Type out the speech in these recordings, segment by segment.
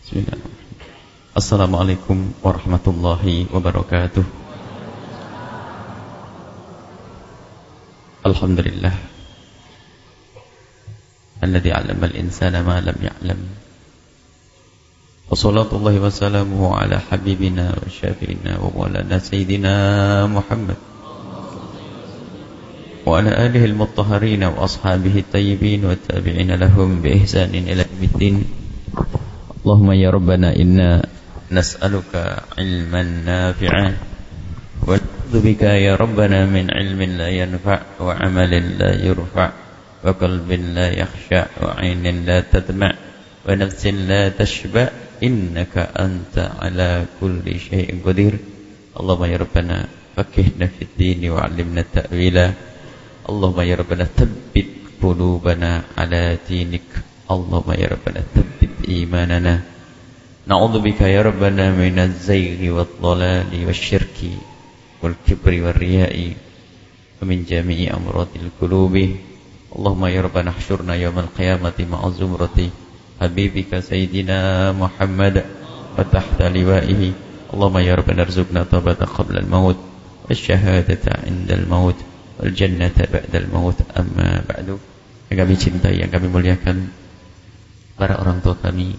Bismillahirrahmanirrahim. Assalamualaikum warahmatullahi wabarakatuh. Alhamdulillah alladzi 'allama al-insana ma lam ya'lam. Wassalatullahi wassalamuhu ala habibina wa syafi'ina wa maulana sayyidina Muhammad wa ala alihi al-mutahharin wa ashabihi at-tayyibin wa tabi'ina lahum bi ihsanin ila yaumiddin. Allahumma ya rabbana inna nas'aluka ilman nafi'an wa na'udzu bika ya rabbana min ilmin la yanfa' wa 'amalin la yurfa' wa qalbin la yakhsha' wa 'ainin la tadma' wa nafsin la tashba' innaka anta 'ala kulli syai'in qadir. Allahumma ya rabbana faqihna fid din wa 'allimna ta'wila. Allahumma ya rabbana thabbit qulubana 'ala dinik. Allahumma ya rabbana thabbit imanana. Na'udzubika ya rabbana minaz zayghi wad dhalali wasyirki wal kibri war riya'i wa min jami'i amradil qulubi. Allahumma ya rabbana ihsyurna yaumal qiyamati ma'a zumrati habibika sayyidina Muhammad wa tahta liwa'ihi. Allahumma ya rabbana arzuqna taubata qabla al-maut wasyahadata 'inda al-maut wal jannata ba'da al-maut. Amma ba'du. Yang kami cintai, yang kami muliakan, para orang tua kami,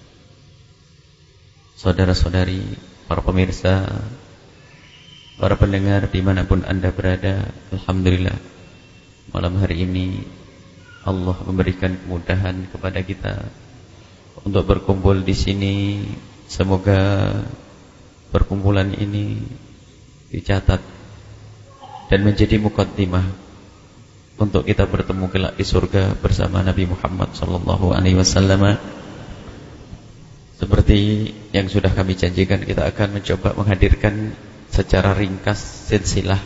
saudara-saudari, para pemirsa, para pendengar dimanapun Anda berada, alhamdulillah malam hari ini Allah memberikan kemudahan kepada kita untuk berkumpul di sini. Semoga perkumpulan ini dicatat dan menjadi muqaddimah untuk kita bertemu kelak di surga bersama Nabi Muhammad sallallahu alaihi wasallam. Seperti yang sudah kami janjikan, kita akan mencoba menghadirkan secara ringkas silsilah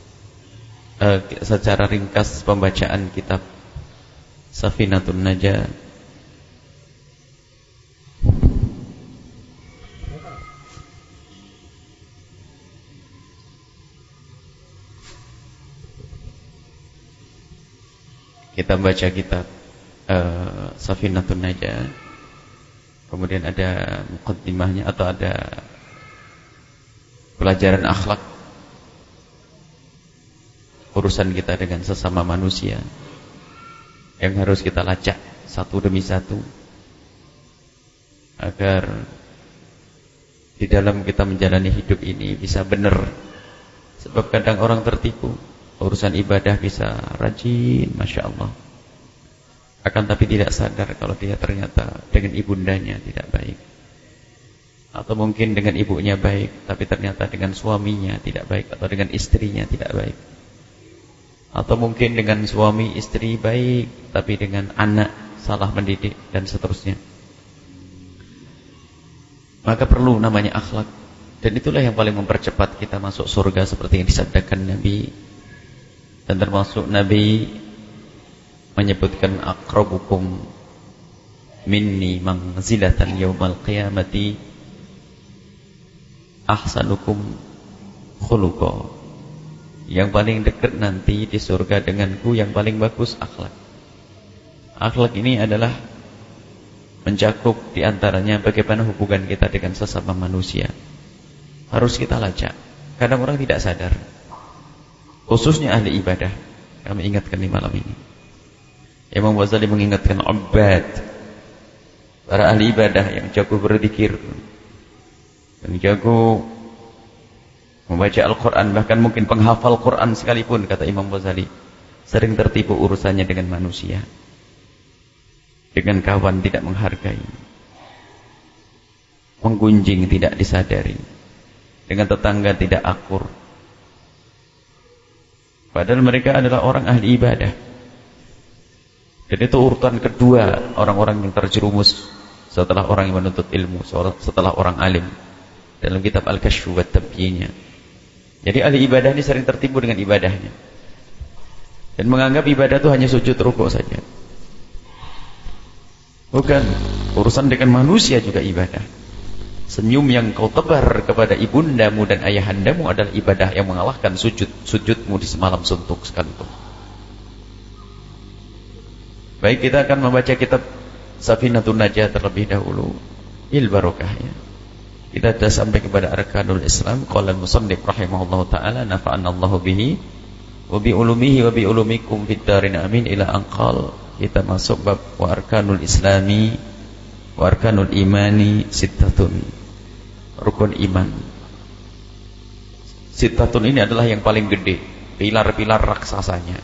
secara ringkas pembacaan kitab Safinatun Najah. Kita baca kitab Safinatun Najah, kemudian ada muqaddimahnya atau ada pelajaran akhlak, urusan kita dengan sesama manusia yang harus kita lacak satu demi satu agar di dalam kita menjalani hidup ini bisa benar. Sebab kadang orang tertipu, urusan ibadah bisa rajin, Masya Allah, akan tapi tidak sadar kalau dia ternyata dengan ibundanya tidak baik, atau mungkin dengan ibunya baik tapi ternyata dengan suaminya tidak baik, atau dengan istrinya tidak baik, atau mungkin dengan suami istri baik tapi dengan anak salah mendidik dan seterusnya. Maka perlu namanya akhlak, dan itulah yang paling mempercepat kita masuk surga seperti yang disabdakan Nabi. Dan termasuk Nabi menyebutkan aqrabukum minni manzilatan yaumal qiyamati ahsanukum khuluqa. Yang paling dekat nanti di surga denganku yang paling bagus akhlak. Akhlak ini adalah mencakup diantaranya bagaimana hubungan kita dengan sesama manusia. Harus kita lacak. Kadang orang tidak sadar, khususnya ahli ibadah. Kami ingatkan di malam ini, Imam Ghazali mengingatkan abad, para ahli ibadah yang jago berzikir, yang jago membaca Al-Quran, bahkan mungkin penghafal Quran sekalipun, kata Imam Ghazali, sering tertipu urusannya dengan manusia, dengan kawan tidak menghargai, menggunjing tidak disadari, dengan tetangga tidak akur. Padahal mereka adalah orang ahli ibadah. Dan itu urutan kedua orang-orang yang terjerumus setelah orang yang menuntut ilmu, setelah orang alim, dalam kitab Al-Kashf wa Tabyinnya. Jadi ahli ibadah ini sering tertipu dengan ibadahnya dan menganggap ibadah itu hanya sujud rukuk saja. Bukan, urusan dengan manusia juga ibadah. Senyum yang kau tebar kepada ibundamu dan ayahandamu adalah ibadah yang mengalahkan sujudmu di semalam suntuk sekalipun. Baik, kita akan membaca kitab Safinatun Najah terlebih dahulu. barokah ya. Kita sudah sampai kepada arkanul Islam. Qala al-musannif rahimahullahu taala nafa'ana Allahu bihi wa bi ulumihi wa bi ulumikum fid darin amin ila anqal. Kita masuk bab wa arkanul islami wa arkanul imani sittatun. Rukun iman. Sittatun ini adalah yang paling gede, pilar-pilar raksasanya.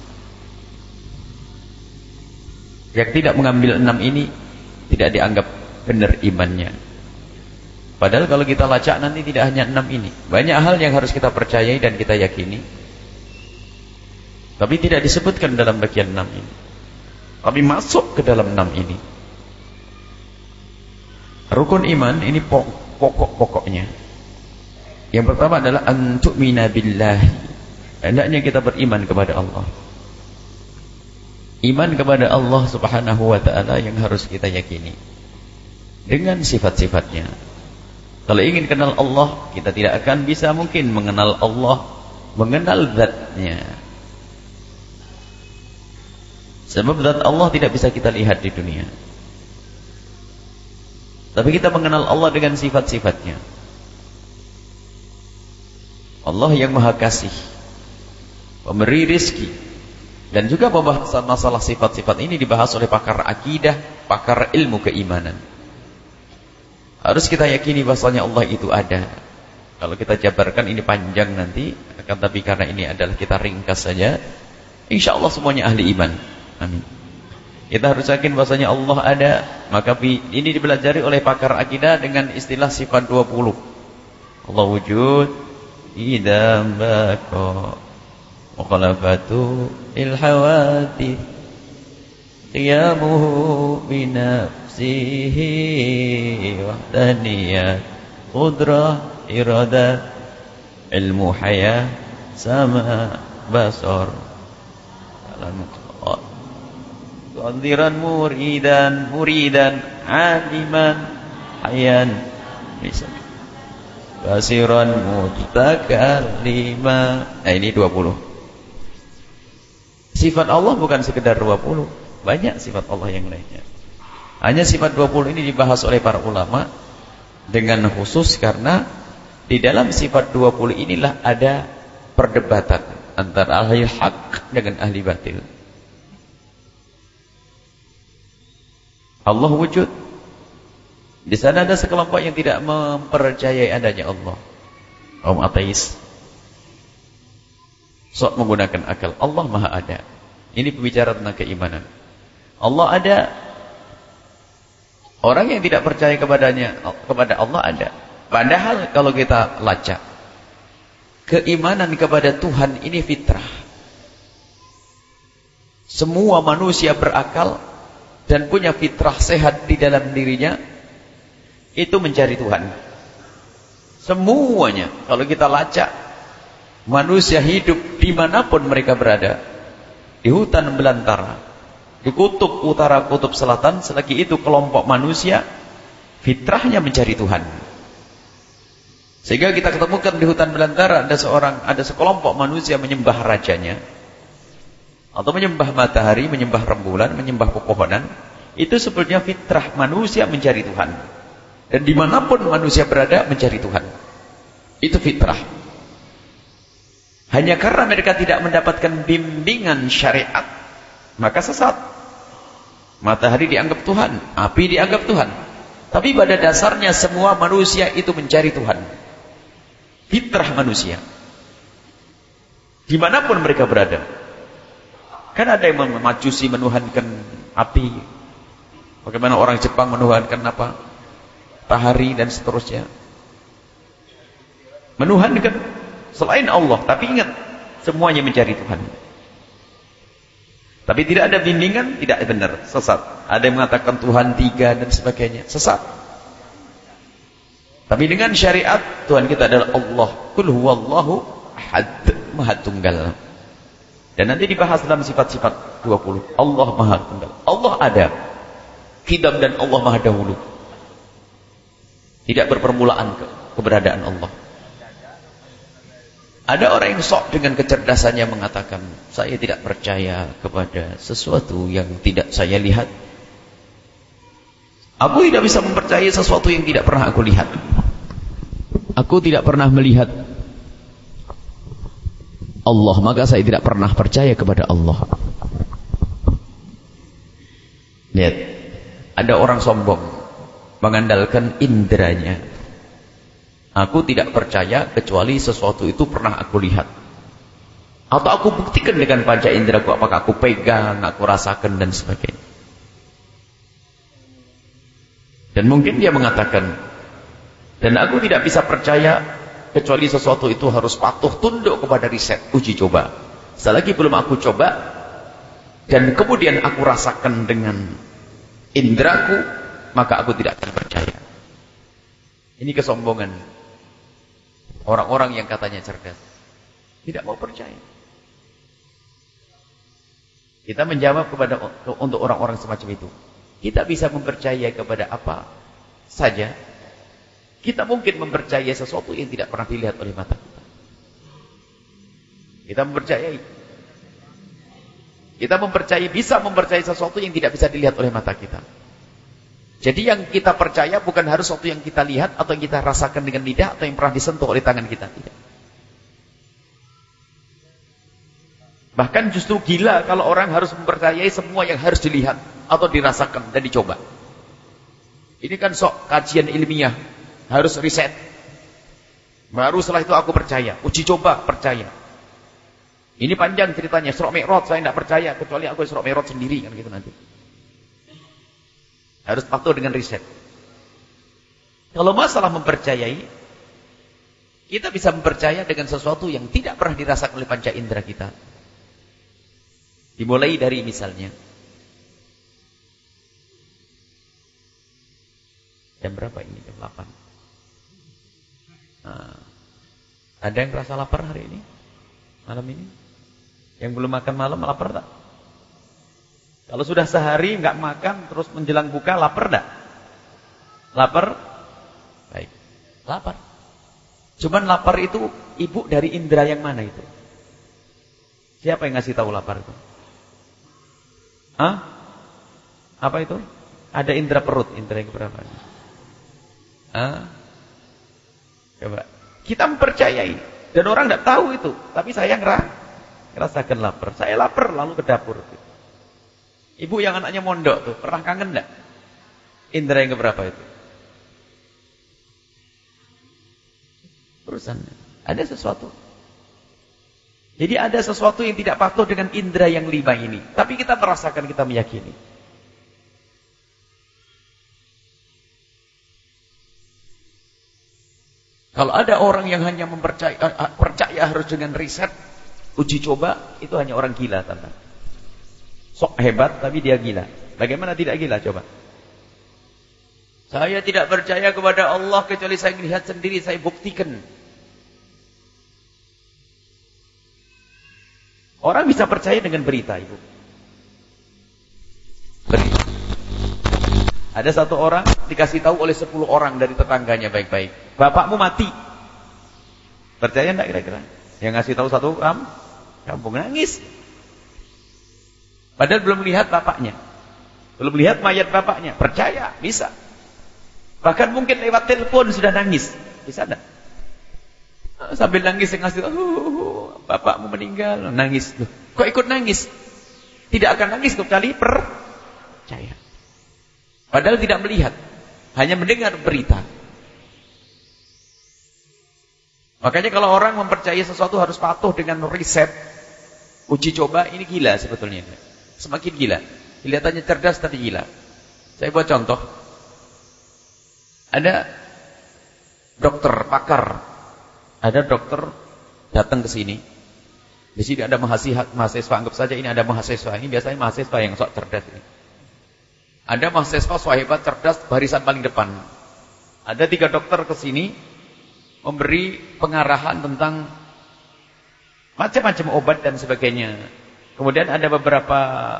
Yang tidak mengambil 6 ini tidak dianggap benar imannya. Padahal kalau kita lacak nanti tidak hanya 6 ini. Banyak hal yang harus kita percayai dan kita yakini. Tapi tidak disebutkan dalam bagian 6 ini. Tapi masuk ke dalam 6 ini. Rukun iman ini pokok-pokoknya. Yang pertama adalah antu'mina billahi. Hendaknya kita beriman kepada Allah. Iman kepada Allah subhanahu wa ta'ala yang harus kita yakini dengan sifat-sifatnya. Kalau ingin kenal Allah, kita tidak akan bisa mungkin mengenal Allah, mengenal zatnya. Sebab zat Allah tidak bisa kita lihat di dunia. Tapi kita mengenal Allah dengan sifat-sifatnya. Allah yang maha kasih, pemberi rizki. Dan juga pembahasan masalah sifat-sifat ini dibahas oleh pakar akidah, pakar ilmu keimanan. Harus kita yakini bahasanya Allah itu ada. Kalau kita jabarkan ini panjang nanti, akan tapi karena ini adalah kita ringkas saja, insya Allah semuanya ahli iman. Amin. Kita harus yakin bahasanya Allah ada. Maka ini dipelajari oleh pakar akidah dengan istilah sifat 20. Allah wujud, idam bako, mukhalafatu ilhawadith, qiyamuhu binafsihi, wahdaniyat, qudrah, iradah, ilmu hayah, sama, basar, qadiran muridan, aliman, hayan, basiran mutakallima. Nah ini 20. Sifat Allah bukan sekedar 20, banyak sifat Allah yang lainnya. Hanya sifat 20 ini dibahas oleh para ulama dengan khusus karena di dalam sifat 20 inilah ada perdebatan antara ahli hak dengan ahli batil. Allah wujud. Di sana ada sekelompok yang tidak mempercayai adanya Allah. Kaum ateis. Sok menggunakan akal. Allah maha ada. Ini pembicara tentang keimanan. Allah ada. Orang yang tidak percaya kepada Allah ada. Padahal kalau kita lacak, keimanan kepada Tuhan ini fitrah. Semua manusia berakal dan punya fitrah sehat di dalam dirinya, itu mencari Tuhan. Semuanya. Kalau kita lacak, manusia hidup dimanapun mereka berada, di hutan belantara, di kutub utara, kutub selatan, selagi itu kelompok manusia fitrahnya mencari Tuhan. Sehingga kita ketemukan di hutan belantara ada sekelompok manusia menyembah rajanya, atau menyembah matahari, menyembah rembulan, menyembah pepohonan. Itu sebetulnya fitrah manusia mencari Tuhan. Dan dimanapun manusia berada mencari Tuhan, itu fitrah. Hanya karena mereka tidak mendapatkan bimbingan syariat, maka sesat. Matahari dianggap Tuhan, api dianggap Tuhan. Tapi pada dasarnya semua manusia itu mencari Tuhan. Fitrah manusia. Dimanapun mereka berada. Kan ada yang memajusi, menuhankan api. Bagaimana orang Jepang menuhankan apa? Matahari dan seterusnya. Menuhankan selain Allah, tapi ingat, semuanya mencari Tuhan. Tapi tidak ada bimbingan, tidak benar, sesat. Ada yang mengatakan Tuhan 3 dan sebagainya, sesat. Tapi dengan syariat, Tuhan kita adalah Allah. Qul huwallahu ahad, maha tunggal. Dan nanti dibahas dalam sifat-sifat 20. Allah maha tunggal. Allah ada. Qidam dan Allah maha dahulu. Tidak berpermulaan keberadaan Allah. Ada orang yang sok dengan kecerdasannya mengatakan, saya tidak percaya kepada sesuatu yang tidak saya lihat. Aku tidak bisa mempercayai sesuatu yang tidak pernah aku lihat. Aku tidak pernah melihat Allah, maka saya tidak pernah percaya kepada Allah. Lihat, ada orang sombong mengandalkan inderanya. Aku tidak percaya kecuali sesuatu itu pernah aku lihat. Atau aku buktikan dengan panca inderaku, apakah aku pegang, aku rasakan dan sebagainya. Dan mungkin dia mengatakan, dan aku tidak bisa percaya kecuali sesuatu itu harus patuh tunduk kepada riset, uji coba. Selagi belum aku coba dan kemudian aku rasakan dengan inderaku, maka aku tidak akan percaya. Ini kesombongan orang-orang yang katanya cerdas, tidak mau percaya. Kita menjawab untuk orang-orang semacam itu. Kita bisa mempercayai kepada apa saja. Kita mungkin mempercayai sesuatu yang tidak pernah dilihat oleh mata kita. Kita mempercayai. Kita bisa mempercayai sesuatu yang tidak bisa dilihat oleh mata kita. Jadi yang kita percaya bukan harus sesuatu yang kita lihat atau yang kita rasakan dengan lidah atau yang pernah disentuh oleh tangan kita. Tidak. Bahkan justru gila kalau orang harus mempercayai semua yang harus dilihat atau dirasakan dan dicoba. Ini kan sok kajian ilmiah, harus riset. Baru setelah itu aku percaya, uji coba percaya. Ini panjang ceritanya, Isra Mi'raj saya tidak percaya kecuali aku Isra Mi'raj sendiri kan gitu nanti. Harus patuh dengan riset. Kalau masalah mempercayai, kita bisa mempercaya dengan sesuatu yang tidak pernah dirasakan oleh panca indera kita. Dimulai dari misalnya jam berapa ini? Jam 8. Nah, ada yang rasa lapar hari ini? Malam ini? Yang belum makan malam lapar tak? Kalau sudah sehari nggak makan terus menjelang buka lapar tak? Lapar? Baik. Lapar. Cuman lapar itu ibu dari indera yang mana itu? Siapa yang ngasih tahu lapar itu? Hah? Apa itu? Ada indera perut, indera yang berapa? Hah? Coba. Kita mempercayai dan orang tidak tahu itu, tapi saya ngerasakan lapar. Saya lapar lalu ke dapur. Ibu yang anaknya mondok tuh, pernah kangen enggak? Indera yang berapa itu? Urusan. Ada sesuatu. Jadi ada sesuatu yang tidak patuh dengan indera yang 5 ini. Tapi kita merasakan, kita meyakini. Kalau ada orang yang hanya percaya harus dengan riset, uji coba, itu hanya orang gila, tante. Sok hebat, tapi dia gila. Bagaimana tidak gila, coba? Saya tidak percaya kepada Allah kecuali saya melihat sendiri, saya buktikan. Orang bisa percaya dengan berita, Ibu. Berita. Ada satu orang dikasih tahu oleh 10 orang dari tetangganya baik-baik. Bapakmu mati. Percaya enggak kira-kira? Yang ngasih tahu satu kampung nangis. Padahal belum lihat bapaknya. Belum lihat mayat bapaknya. Percaya, bisa. Bahkan mungkin lewat telepon sudah nangis. Bisa enggak? Sambil nangis yang ngasih tahu, bapakmu meninggal, nangis tuh. Kok ikut nangis? Tidak akan nangis kecuali percaya. Padahal tidak melihat, hanya mendengar berita. Makanya kalau orang mempercayai sesuatu harus patuh dengan riset, uji coba, ini gila sebetulnya. Semakin gila. Kelihatannya cerdas tapi gila. Saya buat contoh. Ada dokter pakar. Ada dokter datang ke sini. Di sini ada mahasiswa, anggap saja ini ada mahasiswa. Ini biasanya mahasiswa yang sok cerdas ini. Ada mahasiswa sok hebat, cerdas, barisan paling depan. Ada 3 dokter ke sini memberi pengarahan tentang macam-macam obat dan sebagainya. Kemudian ada beberapa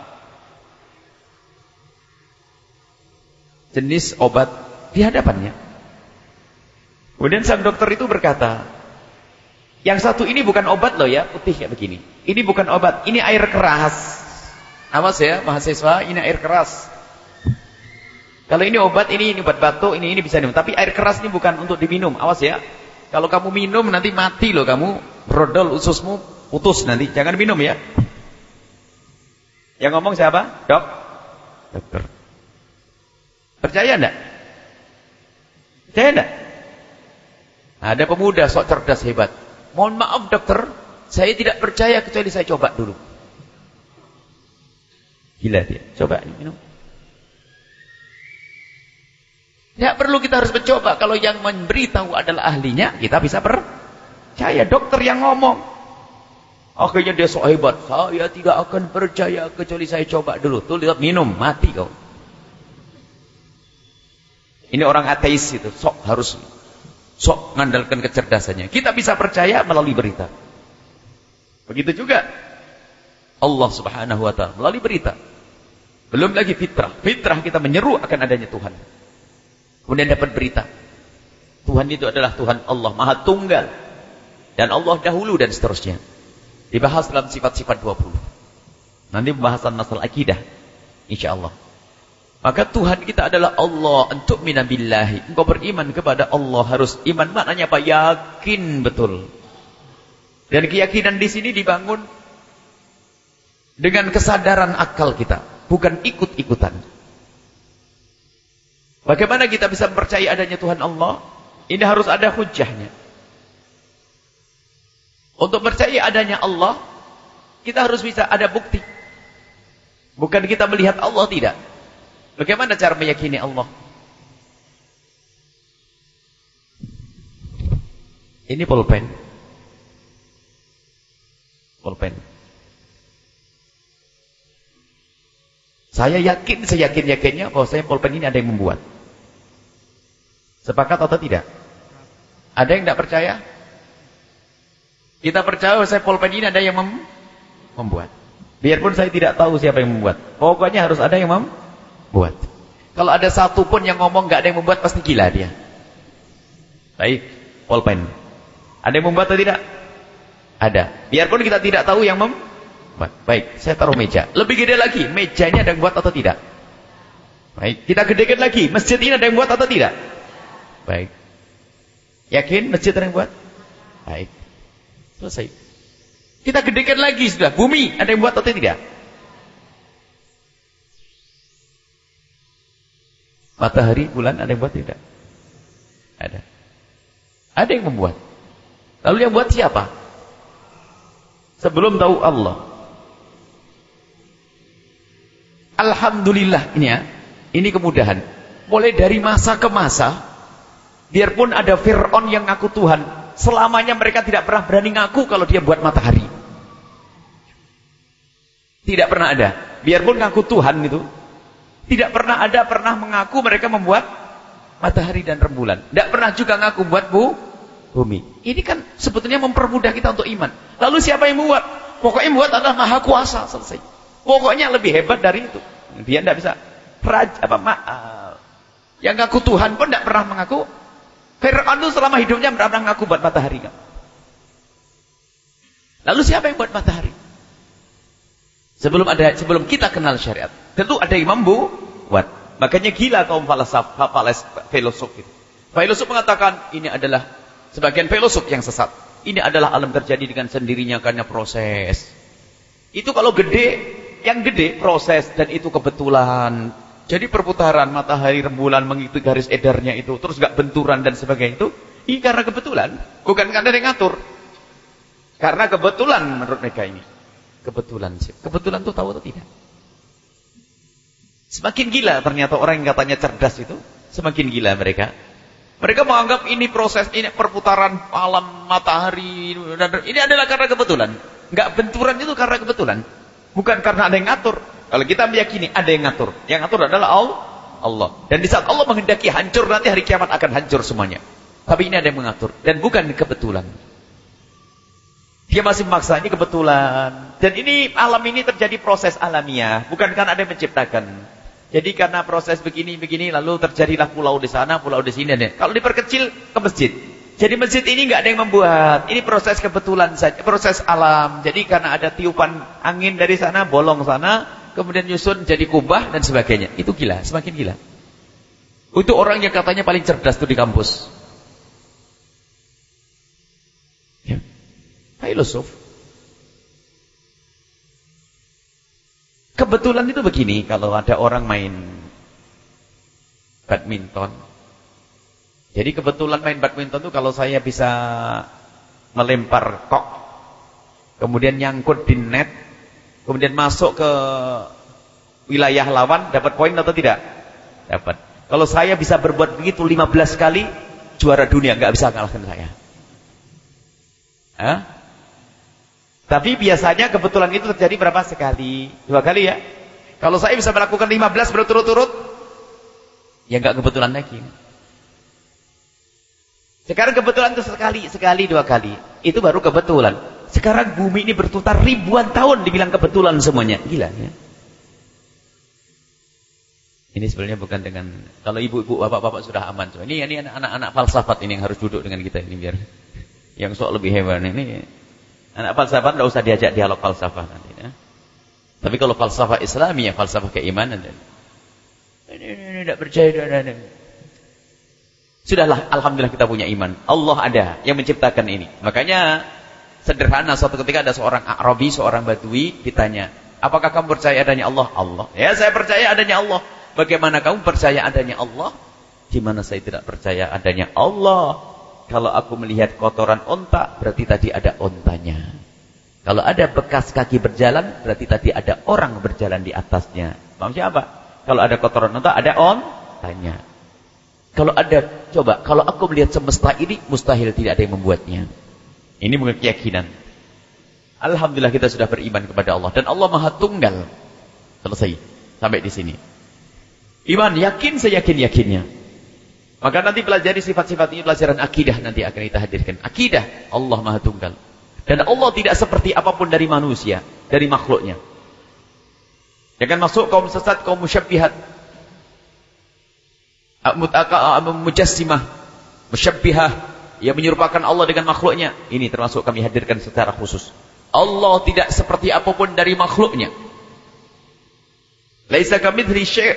jenis obat di hadapannya. Kemudian sang dokter itu berkata, yang satu ini bukan obat loh ya, putih kayak begini. Ini bukan obat, ini air keras. Awas ya mahasiswa, ini air keras. Kalau ini obat, ini obat batuk, ini bisa minum. Tapi air keras ini bukan untuk diminum. Awas ya. Kalau kamu minum nanti mati loh kamu. Brodol ususmu putus nanti. Jangan minum ya. Yang ngomong siapa? Dokter. Percaya enggak? Percaya enggak? Ada pemuda sok cerdas hebat. Mohon maaf dokter, saya tidak percaya kecuali saya coba dulu. Gila dia. Coba minum. Tidak perlu kita harus mencoba. Kalau yang memberitahu adalah ahlinya, kita bisa percaya. Dokter yang ngomong. Akhirnya dia sok hebat. Saya tidak akan percaya kecuali saya coba dulu. Tuh lihat minum, mati kau. Ini orang ateis itu. Sok mengandalkan kecerdasannya. Kita bisa percaya melalui berita. Begitu juga Allah Subhanahu wa ta'ala melalui berita. Belum lagi fitrah. Fitrah kita menyeru akan adanya Tuhan. Kemudian dapat berita. Tuhan itu adalah Tuhan Allah Maha Tunggal. Dan Allah dahulu dan seterusnya. Dibahas dalam sifat-sifat 20. Nanti pembahasan masalah akidah. InsyaAllah. Maka Tuhan kita adalah Allah. Untuk minabillahi. Engkau beriman kepada Allah. Harus iman. Maknanya apa? Yakin betul. Dan keyakinan di sini dibangun dengan kesadaran akal kita. Bukan ikut-ikutan. Bagaimana kita bisa mempercayai adanya Tuhan Allah? Ini harus ada hujjahnya. Untuk percaya adanya Allah, kita harus bisa ada bukti. Bukan kita melihat Allah, tidak. Bagaimana cara meyakini Allah? Ini pulpen. Pulpen. Saya yakin-yakinnya bahwa saya pulpen ini ada yang membuat. Sepakat atau tidak? Ada yang tidak percaya? Kita percaya bahwa saya pulpen ini ada yang membuat. Biarpun saya tidak tahu siapa yang membuat. Pokoknya harus ada yang membuat. Kalau ada satu pun yang ngomong nggak ada yang membuat, pasti gila dia. Baik, pulpen. Ada yang membuat atau tidak? Ada. Biarpun kita tidak tahu yang membuat. Baik, saya taruh meja. Lebih gede lagi, mejanya ada yang buat atau tidak? Baik, kita gedekan lagi. Masjid ini ada yang buat atau tidak? Baik. Yakin masjid ada yang buat? Baik. Selesai. Kita gedekan lagi sudah. Bumi ada yang buat atau tidak? Matahari, bulan ada yang buat tidak? Ada. Ada yang membuat. Lalu yang buat siapa? Sebelum tahu Allah. Alhamdulillah ini ya. Ini kemudahan. Mulai dari masa ke masa, biarpun ada Fir'aun yang ngaku Tuhan, selamanya mereka tidak pernah berani ngaku kalau dia buat matahari. Tidak pernah ada. Biarpun ngaku Tuhan itu, tidak pernah ada pernah mengaku mereka membuat matahari dan rembulan. Tidak pernah juga ngaku buat bumi. Ini kan sebetulnya mempermudah kita untuk iman. Lalu siapa yang membuat? Pokoknya yang membuat adalah Maha Kuasa, selesai. Pokoknya lebih hebat dari itu. Dia tidak bisa. Yang ngaku Tuhan pun tidak pernah mengaku. Fir'aun itu selama hidupnya tidak pernah mengaku buat matahari. Kan? Lalu siapa yang buat matahari? Sebelum kita kenal syariat, tentu ada imam buat. Makanya gila kaum filosof itu. Filosof mengatakan ini adalah sebagian filosof yang sesat. Ini adalah alam terjadi dengan sendirinya karena proses. Itu kalau gede, yang gede proses dan itu kebetulan. Jadi perputaran matahari rembulan mengikuti garis edarnya itu terus gak benturan dan sebagainya itu, ini karena kebetulan, bukan karena ada yang ngatur. Karena kebetulan menurut mereka ini. Kebetulan sih. Kebetulan itu tahu atau tidak? Semakin gila ternyata orang yang katanya cerdas itu, semakin gila mereka. Mereka menganggap ini proses, ini perputaran alam matahari, ini adalah karena kebetulan. Enggak benturan itu karena kebetulan. Bukan karena ada yang ngatur. Kalau kita meyakini ada yang ngatur. Yang ngatur adalah Allah. Dan di saat Allah menghendaki hancur, nanti hari kiamat akan hancur semuanya. Tapi ini ada yang mengatur. Dan bukan kebetulan. Dia masih memaksa, ini kebetulan. Dan ini alam ini terjadi proses alamiah. Bukan karena ada yang menciptakan. Jadi karena proses begini, lalu terjadilah pulau di sana, pulau di sini. Kalau diperkecil ke masjid. Jadi masjid ini nggak ada yang membuat. Ini proses kebetulan saja, proses alam. Jadi karena ada tiupan angin dari sana, bolong sana, kemudian nyusun jadi kubah dan sebagainya. Itu gila, semakin gila. Itu orang yang katanya paling cerdas tuh di kampus. Ya. Filosof. Kebetulan itu begini, kalau ada orang main badminton. Jadi kebetulan main badminton itu kalau saya bisa melempar kok, kemudian nyangkut di net, kemudian masuk ke wilayah lawan, dapat poin atau tidak? Dapat. Kalau saya bisa berbuat begitu 15 kali, juara dunia, nggak bisa kalahkan saya. Hah? Tapi biasanya kebetulan itu terjadi berapa? Sekali, 2 kali ya. Kalau saya bisa melakukan 15 berturut-turut, ya nggak kebetulan lagi. Sekarang kebetulan itu sekali, 2 kali. Itu baru kebetulan. Sekarang bumi ini berputar ribuan tahun dibilang kebetulan semuanya. Gila ya. Ini sebenarnya bukan dengan, kalau ibu-ibu, bapak-bapak sudah aman. Ini anak-anak falsafat ini yang harus duduk dengan kita ini biar yang sok lebih hebat. Ini anak falsafat tidak usah diajak dialog falsafah nanti. Ya. Tapi kalau falsafah Islami ya falsafah keimanan. Ini tidak percaya. Sudahlah, alhamdulillah kita punya iman. Allah ada yang menciptakan ini. Makanya sederhana, suatu ketika ada seorang Arabi, seorang Badui ditanya, apakah kamu percaya adanya Allah? Allah. Ya, saya percaya adanya Allah. Bagaimana kamu percaya adanya Allah? Gimana saya tidak percaya adanya Allah? Kalau aku melihat kotoran onta, berarti tadi ada ontanya. Kalau ada bekas kaki berjalan, berarti tadi ada orang berjalan di atasnya. Maksudnya apa? Kalau ada kotoran onta, ada ontanya. Kalau ada, coba, kalau aku melihat semesta ini, mustahil tidak ada yang membuatnya. Ini bukan keyakinan. Alhamdulillah kita sudah beriman kepada Allah. Dan Allah Maha Tunggal. Selesai. Sampai di sini. Iman, yakin, seyakin-yakinnya. Maka nanti pelajari sifat-sifat ini, pelajaran akidah nanti akan kita hadirkan. Akidah, Allah Maha Tunggal. Dan Allah tidak seperti apapun dari manusia, dari makhluknya. Jangan masuk kaum sesat, kaum musyabbihat. Mujassimah, musyabbihah, yang menyerupakan Allah dengan makhluknya. Ini termasuk kami hadirkan secara khusus. Allah tidak seperti apapun dari makhluknya. Laisa kamitslihi syai'.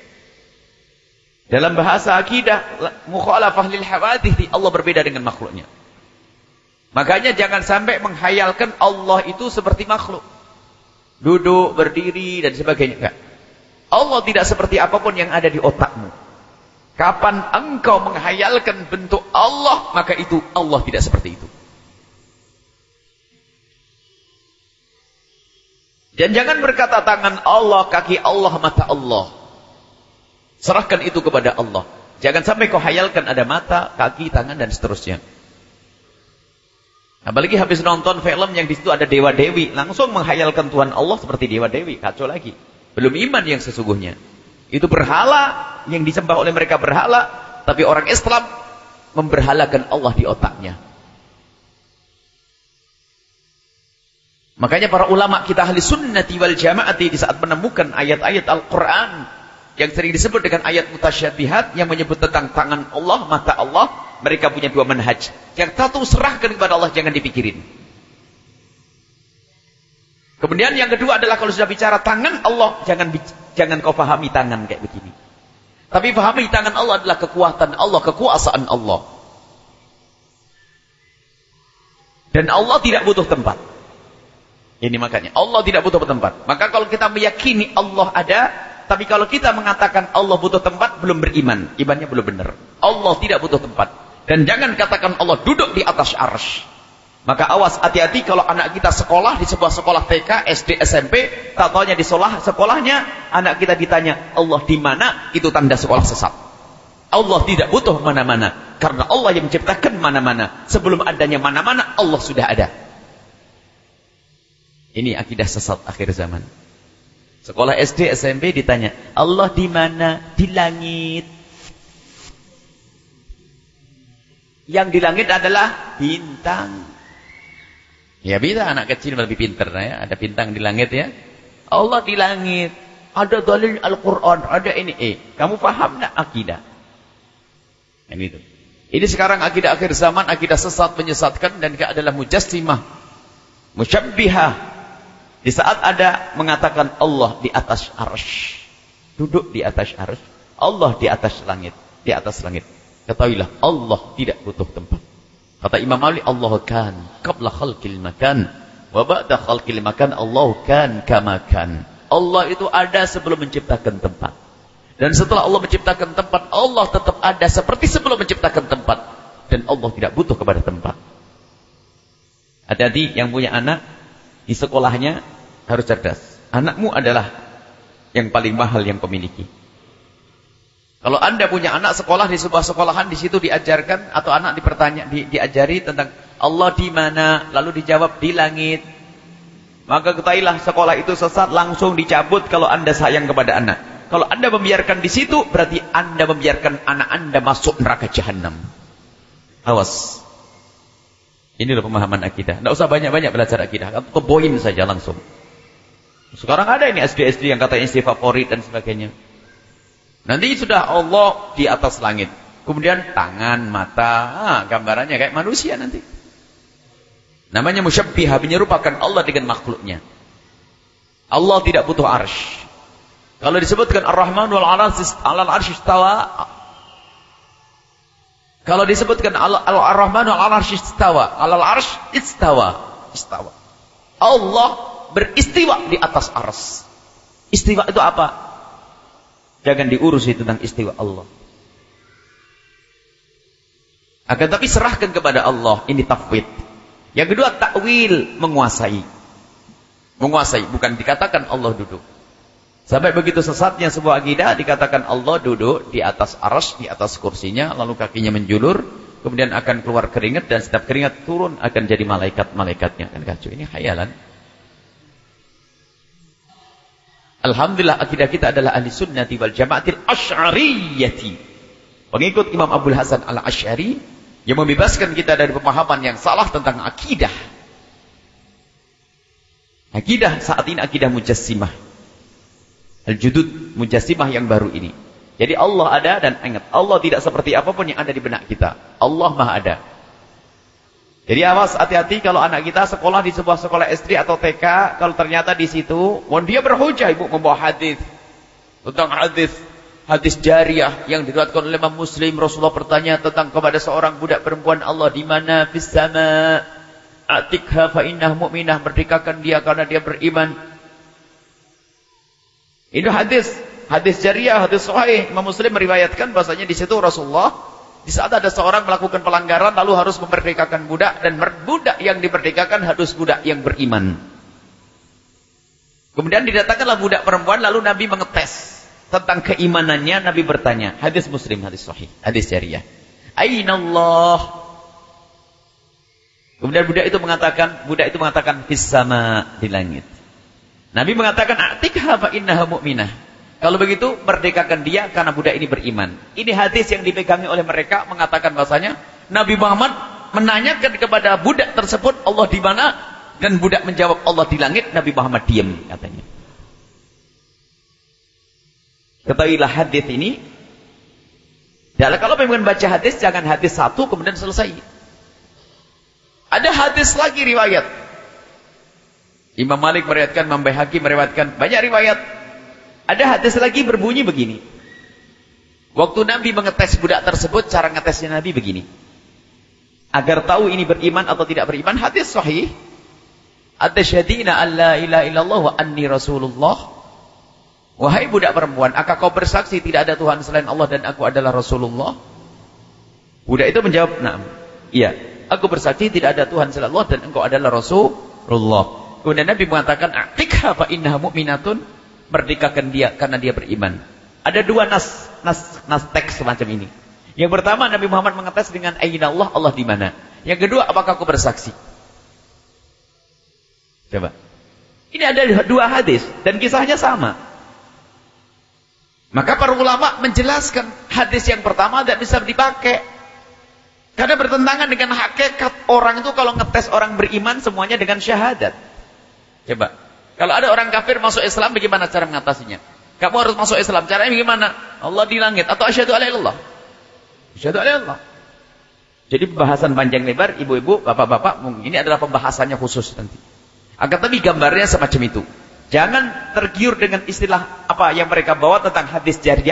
Dalam bahasa akidah, mukhalafah lil hawadits, Allah berbeda dengan makhluknya. Makanya jangan sampai menghayalkan Allah itu seperti makhluk. Duduk, berdiri, dan sebagainya. Enggak. Allah tidak seperti apapun yang ada di otakmu. Kapan engkau menghayalkan bentuk Allah, maka itu Allah tidak seperti itu. Dan jangan berkata tangan Allah, kaki Allah, mata Allah. Serahkan itu kepada Allah. Jangan sampai kau hayalkan ada mata, kaki, tangan, dan seterusnya. Apalagi habis nonton film yang di situ ada dewa-dewi, langsung menghayalkan Tuhan Allah seperti dewa-dewi. Kacau lagi. Belum iman yang sesungguhnya. Itu berhala yang disembah oleh mereka berhala, tapi orang Islam memberhalakan Allah di otaknya. Makanya para ulama kita ahli sunnati wal jamaati di saat menemukan ayat-ayat Al-Quran yang sering disebut dengan ayat mutasyabihat yang menyebut tentang tangan Allah, mata Allah, mereka punya 2 manhaj. Yang satu, serahkan kepada Allah, jangan dipikirin. Kemudian yang kedua adalah kalau sudah bicara tangan Allah, jangan kau pahami tangan kayak begini. Tapi pahami tangan Allah adalah kekuatan Allah, kekuasaan Allah. Dan Allah tidak butuh tempat. Ini makanya Allah tidak butuh tempat. Maka kalau kita meyakini Allah ada, tapi kalau kita mengatakan Allah butuh tempat, belum beriman. Imannya belum benar. Allah tidak butuh tempat. Dan jangan katakan Allah duduk di atas arsy. Maka awas, hati-hati kalau anak kita sekolah di sebuah sekolah TK, SD, SMP, tak taunya di sekolahnya, anak kita ditanya, Allah di mana? Itu tanda sekolah sesat. Allah tidak butuh mana-mana. Karena Allah yang menciptakan mana-mana. Sebelum adanya mana-mana, Allah sudah ada. Ini akidah sesat akhir zaman. Sekolah SD, SMP ditanya, Allah di mana? Di langit. Yang di langit adalah bintang. Ya bisa, anak kecil lebih pintar ya. Ada bintang di langit ya. Allah di langit. Ada dalil Al-Quran, ada ini. Kamu paham tak akidah? Yang itu. Ini sekarang akidah akhir zaman, akidah sesat, menyesatkan, dan adalah mujassimah, musyabbihah. Di saat ada mengatakan Allah di atas arsy, duduk di atas arsy, Allah di atas langit. Di atas langit. Ketahuilah, Allah tidak butuh tempat. Kata Imam Malik, Allah kan qabla khalqil makan. Wa ba'da khalqil makan, Allah kan kama kan. Allah itu ada sebelum menciptakan tempat. Dan setelah Allah menciptakan tempat, Allah tetap ada seperti sebelum menciptakan tempat. Dan Allah tidak butuh kepada tempat. Hati-hati yang punya anak, di sekolahnya harus cerdas. Anakmu adalah yang paling mahal yang kau miliki. Kalau Anda punya anak sekolah di sebuah sekolahan, di situ diajarkan atau anak diajari tentang Allah di mana, lalu dijawab di langit. Maka ketahuilah sekolah itu sesat, langsung dicabut kalau Anda sayang kepada anak. Kalau Anda membiarkan di situ, berarti Anda membiarkan anak Anda masuk neraka jahanam. Awas. Inilah pemahaman akidah. Tidak usah banyak-banyak belajar akidah. Keboin saja langsung. Sekarang ada ini SD-SD yang katanya SD favorit dan sebagainya. Nanti sudah Allah di atas langit. Kemudian tangan, mata, gambarannya kayak manusia nanti. Namanya musyabbihah, menyerupakan Allah dengan makhluknya. Allah tidak butuh arsy. Kalau disebutkan Ar-Rahman wal 'alal 'arsy istawa. Kalau disebutkan Ar-Rahman wal 'arsy istawa, 'alal 'arsy istawa. Allah beristiwa di atas arsy. Istiwa itu apa? Jangan diurusi tentang istiwa Allah. Akan tapi serahkan kepada Allah. Ini tafwid. Yang kedua, takwil, menguasai. Menguasai, bukan dikatakan Allah duduk. Sampai begitu sesatnya sebuah akidah, dikatakan Allah duduk di atas arsy, di atas kursinya, lalu kakinya menjulur, kemudian akan keluar keringat, dan setiap keringat turun akan jadi malaikat-malaikatnya. Kan kacau, ini khayalan. Alhamdulillah akidah kita adalah ahli sunnati wal jama'atil asy'ariyati. Pengikut Imam Abdul Hasan al-Asy'ari yang membebaskan kita dari pemahaman yang salah tentang akidah. Akidah saat ini akidah mujassimah. Al-judud mujassimah yang baru ini. Jadi Allah ada, dan ingat, Allah tidak seperti apapun yang ada di benak kita. Allah Maha ada. Jadi awas, hati-hati kalau anak kita sekolah di sebuah sekolah SD atau TK, kalau ternyata di situ, dia berhujah, ibu membawa hadis tentang hadis jariyah yang diriwayatkan oleh Imam Muslim. Rasulullah bertanya tentang kepada seorang budak perempuan, Allah di mana? Fis sama. Atikha fa innah mu'minah, merdekakan dia karena dia beriman. Ini hadis jariyah, hadis sahih. Imam Muslim meriwayatkan bahasanya di situ Rasulullah, di saat ada seorang melakukan pelanggaran lalu harus memerdekakan budak, dan budak yang dimerdekakan harus budak yang beriman. Kemudian didatangkanlah budak perempuan, lalu Nabi mengetes tentang keimanannya. Nabi bertanya, hadis Muslim, hadis sahih, hadis jariyah, Aina Allah? Kemudian budak itu mengatakan fis sama, di langit. Nabi mengatakan atikha fa innaha mu'minah. Kalau begitu, merdekakan dia karena budak ini beriman. Ini hadis yang dipegangi oleh mereka, mengatakan bahasanya Nabi Muhammad menanyakan kepada budak tersebut, Allah di mana? Dan budak menjawab, Allah di langit. Nabi Muhammad diam, katanya. Ketahuilah hadis ini. Kalau pengen baca hadis, jangan hadis satu kemudian selesai. Ada hadis lagi riwayat. Imam Malik meriwayatkan, Imam Baihaqi meriwayatkan, banyak riwayat. Ada hadis lagi berbunyi begini. Waktu Nabi mengetes budak tersebut, cara ngetesnya Nabi begini. Agar tahu ini beriman atau tidak beriman, hadis sahih. Atasyhadina alla ilaha illallah wa anni rasulullah. Wahai budak perempuan, apakah kau bersaksi tidak ada Tuhan selain Allah dan aku adalah Rasulullah? Budak itu menjawab, "Na'am." Iya, aku bersaksi tidak ada Tuhan selain Allah dan engkau adalah Rasulullah. Kemudian Nabi mengatakan, "Atikha fa innaha mu'minatun." Merdekakan dia karena dia beriman. Ada dua nas teks semacam ini. Yang pertama, Nabi Muhammad mengetes dengan aina Allah, Allah di mana? Yang kedua, apakah aku bersaksi? Coba. Ini ada dua hadis dan kisahnya sama. Maka para ulama menjelaskan hadis yang pertama tidak bisa dipakai. Karena bertentangan dengan hakikat orang itu. Kalau ngetes orang beriman semuanya dengan syahadat. Coba. Kalau ada orang kafir masuk Islam, bagaimana cara mengatasinya? Kamu harus masuk Islam. Caranya bagaimana? Allah di langit. Atau asyhadu alla ilaha illallah. Asyhadu alla ilaha illallah. Jadi pembahasan panjang lebar, ibu-ibu, bapak-bapak, ini adalah pembahasannya khusus nanti. Akan tapi gambarnya semacam itu. Jangan tergiur dengan istilah apa yang mereka bawa tentang hadis jariyah.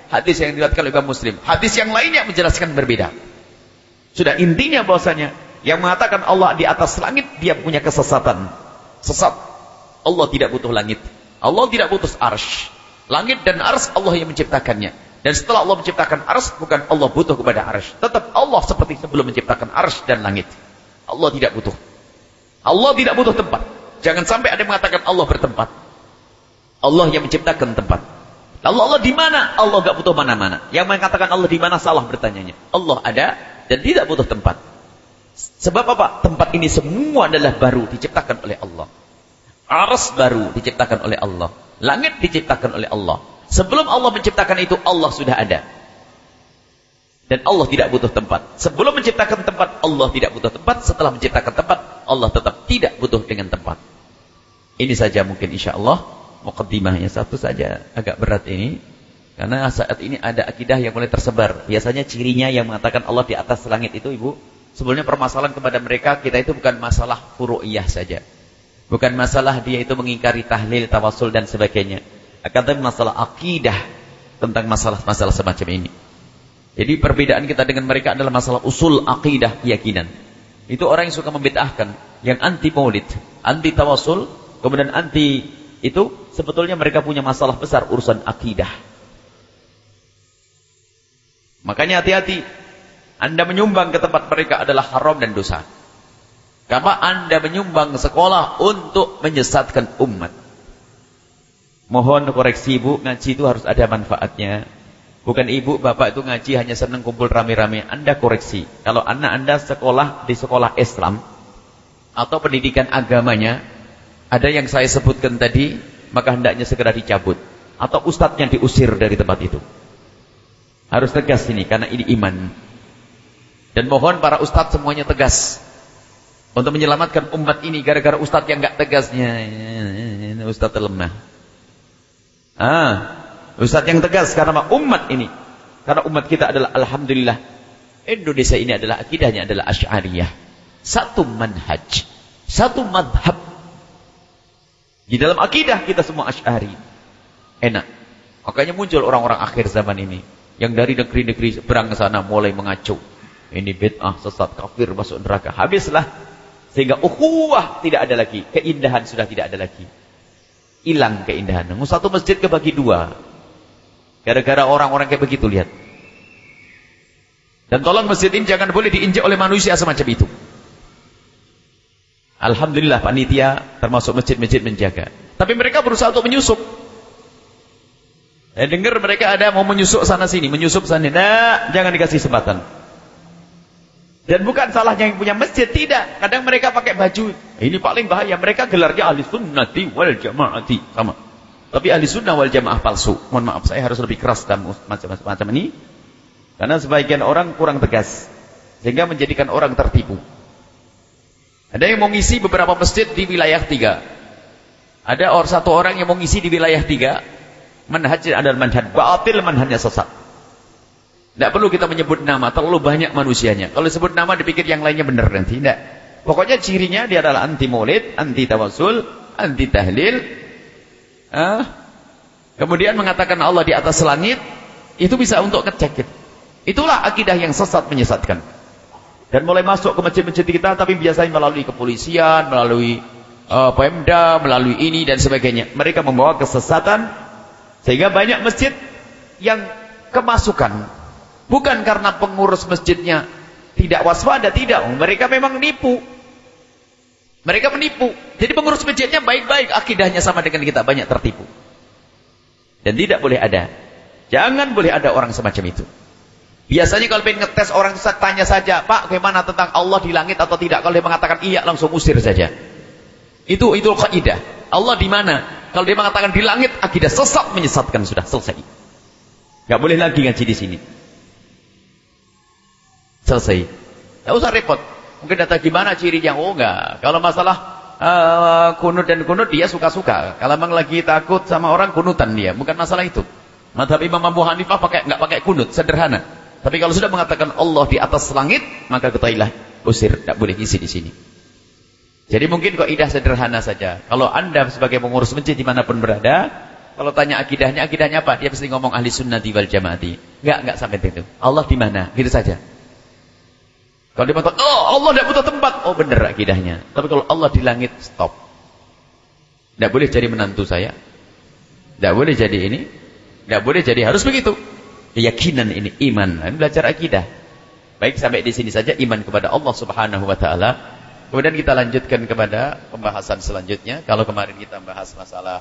Hadis yang diriwayatkan oleh Imam Muslim. Hadis yang lainnya menjelaskan berbeda. Sudah intinya bahwasanya yang mengatakan Allah di atas langit, dia punya kesesatan. Sesat. Allah tidak butuh langit. Allah tidak butuh arsy. Langit dan arsy Allah yang menciptakannya. Dan setelah Allah menciptakan arsy, bukan Allah butuh kepada arsy. Tetap Allah seperti sebelum menciptakan arsy dan langit. Allah tidak butuh. Allah tidak butuh tempat. Jangan sampai ada yang mengatakan Allah bertempat. Allah yang menciptakan tempat. Lalu Allah di mana? Allah enggak butuh mana-mana. Yang mengatakan Allah di mana salah bertanyanya. Allah ada dan tidak butuh tempat. Sebab apa? Tempat ini semua adalah baru diciptakan oleh Allah. Arsy baru diciptakan oleh Allah. Langit diciptakan oleh Allah. Sebelum Allah menciptakan itu, Allah sudah ada. Dan Allah tidak butuh tempat. Sebelum menciptakan tempat, Allah tidak butuh tempat. Setelah menciptakan tempat, Allah tetap tidak butuh dengan tempat. Ini saja mungkin insya-Allah. Muqaddimahnya satu saja. Agak berat ini. Karena saat ini ada akidah yang mulai tersebar. Biasanya cirinya yang mengatakan Allah di atas langit itu, Ibu. Sebenarnya permasalahan kepada mereka, kita itu bukan masalah furu'iyah saja. Bukan masalah dia itu mengingkari tahlil, tawassul dan sebagainya. Akan tetapi masalah akidah tentang masalah-masalah semacam ini. Jadi perbedaan kita dengan mereka adalah masalah usul akidah keyakinan. Itu orang yang suka membid'ahkan, yang anti maulid, anti tawassul, kemudian anti itu, sebetulnya mereka punya masalah besar urusan akidah. Makanya hati-hati. Anda menyumbang ke tempat mereka adalah haram dan dosa. Karena Anda menyumbang sekolah untuk menyesatkan umat. Mohon koreksi Ibu, ngaji itu harus ada manfaatnya. Bukan ibu, bapak itu ngaji hanya senang kumpul rame-rame. Anda koreksi. Kalau anak Anda sekolah di sekolah Islam atau pendidikan agamanya, ada yang saya sebutkan tadi, maka hendaknya segera dicabut. Atau ustadznya diusir dari tempat itu. Harus tegas ini, karena ini iman. Dan mohon para ustadz semuanya tegas. Untuk menyelamatkan umat ini, gara-gara ustadz yang gak tegasnya. Ustadz lemah. Ustadz yang tegas karena umat ini. Karena umat kita adalah alhamdulillah. Indonesia ini adalah akidahnya adalah Asy'ariyah. Satu manhaj. Satu madhab. Di dalam akidah kita semua Asy'ari. Enak. Makanya muncul orang-orang akhir zaman ini. Yang dari negeri-negeri seberang ke sana mulai mengacu. Ini bid'ah, sesat, kafir, masuk neraka. Habislah. Sehingga ukhuwah tidak ada lagi. Keindahan sudah tidak ada lagi. Hilang keindahan. Satu masjid kebagi dua. Gara-gara orang-orang kayak begitu, lihat. Dan tolong masjid ini jangan boleh diinjak oleh manusia semacam itu. Alhamdulillah panitia termasuk masjid-masjid menjaga. Tapi mereka berusaha untuk menyusup. Saya dengar mereka ada mau menyusup sana sini, menyusup sana. Nah, jangan dikasih kesempatan. Dan bukan salahnya yang punya masjid, tidak. Kadang mereka pakai baju. Ini paling bahaya. Mereka gelarnya ahli sunnati wal jamaati. Sama. Tapi ahli sunnah wal jamaah palsu. Mohon maaf, saya harus lebih keras dalam macam-macam ini. Karena sebagian orang kurang tegas. Sehingga menjadikan orang tertipu. Ada yang mau ngisi beberapa masjid di wilayah 3. Ada satu orang yang mau ngisi di wilayah 3. Manhajnya adalah manhaj batil, manhajnya sesat. Tidak perlu kita menyebut nama, terlalu banyak manusianya. Kalau disebut nama dipikir yang lainnya benar nanti. Tidak. Pokoknya cirinya dia adalah anti maulid, anti tawassul, anti tahlil. Kemudian mengatakan Allah di atas langit. Itu bisa untuk ngecek. Itulah akidah yang sesat menyesatkan. Dan mulai masuk ke masjid-masjid kita, tapi biasanya melalui kepolisian, melalui Pemda, melalui ini dan sebagainya. Mereka membawa kesesatan. Sehingga banyak masjid yang kemasukan. Bukan karena pengurus masjidnya tidak waspada, tidak. Mereka memang menipu. Mereka menipu. Jadi pengurus masjidnya baik-baik, akidahnya sama dengan kita, banyak tertipu. Dan tidak boleh ada. Jangan boleh ada orang semacam itu. Biasanya kalau ingin ngetes orang tanya saja, Pak, bagaimana tentang Allah di langit atau tidak? Kalau dia mengatakan iya, langsung usir saja. Itu kaidah. Allah di mana? Kalau dia mengatakan di langit, akidah sesat menyesatkan, sudah selesai. Gak boleh lagi ngaji di sini. Selesai. Tidak usah repot. Mungkin data gimana cirinya? Oh enggak. Kalau masalah kunut dan kunut dia suka-suka. Kalau memang lagi takut sama orang, kunutan dia. Bukan masalah itu. Mazhab Imam Abu Hanifah enggak pakai kunut, sederhana. Tapi kalau sudah mengatakan Allah di atas langit, maka ketahuilah usir, tidak boleh isi di sini. Jadi mungkin kaidah sederhana saja. Kalau Anda sebagai pengurus masjid dimanapun berada, Kalau tanya akidahnya apa? Dia pasti ngomong ahli sunnati wal jamaati. Enggak sampai itu. Allah di mana? Gitu saja. Kalau dia mengatakan, oh Allah tidak butuh tempat. Oh benar akidahnya. Tapi kalau Allah di langit, stop. Tidak boleh jadi menantu saya. Tidak boleh jadi ini. Tidak boleh jadi, harus begitu. Keyakinan ini, iman. Ini belajar akidah. Baik, sampai di sini saja iman kepada Allah Subhanahu wa taala. Kemudian kita lanjutkan kepada pembahasan selanjutnya. Kalau kemarin kita bahas masalah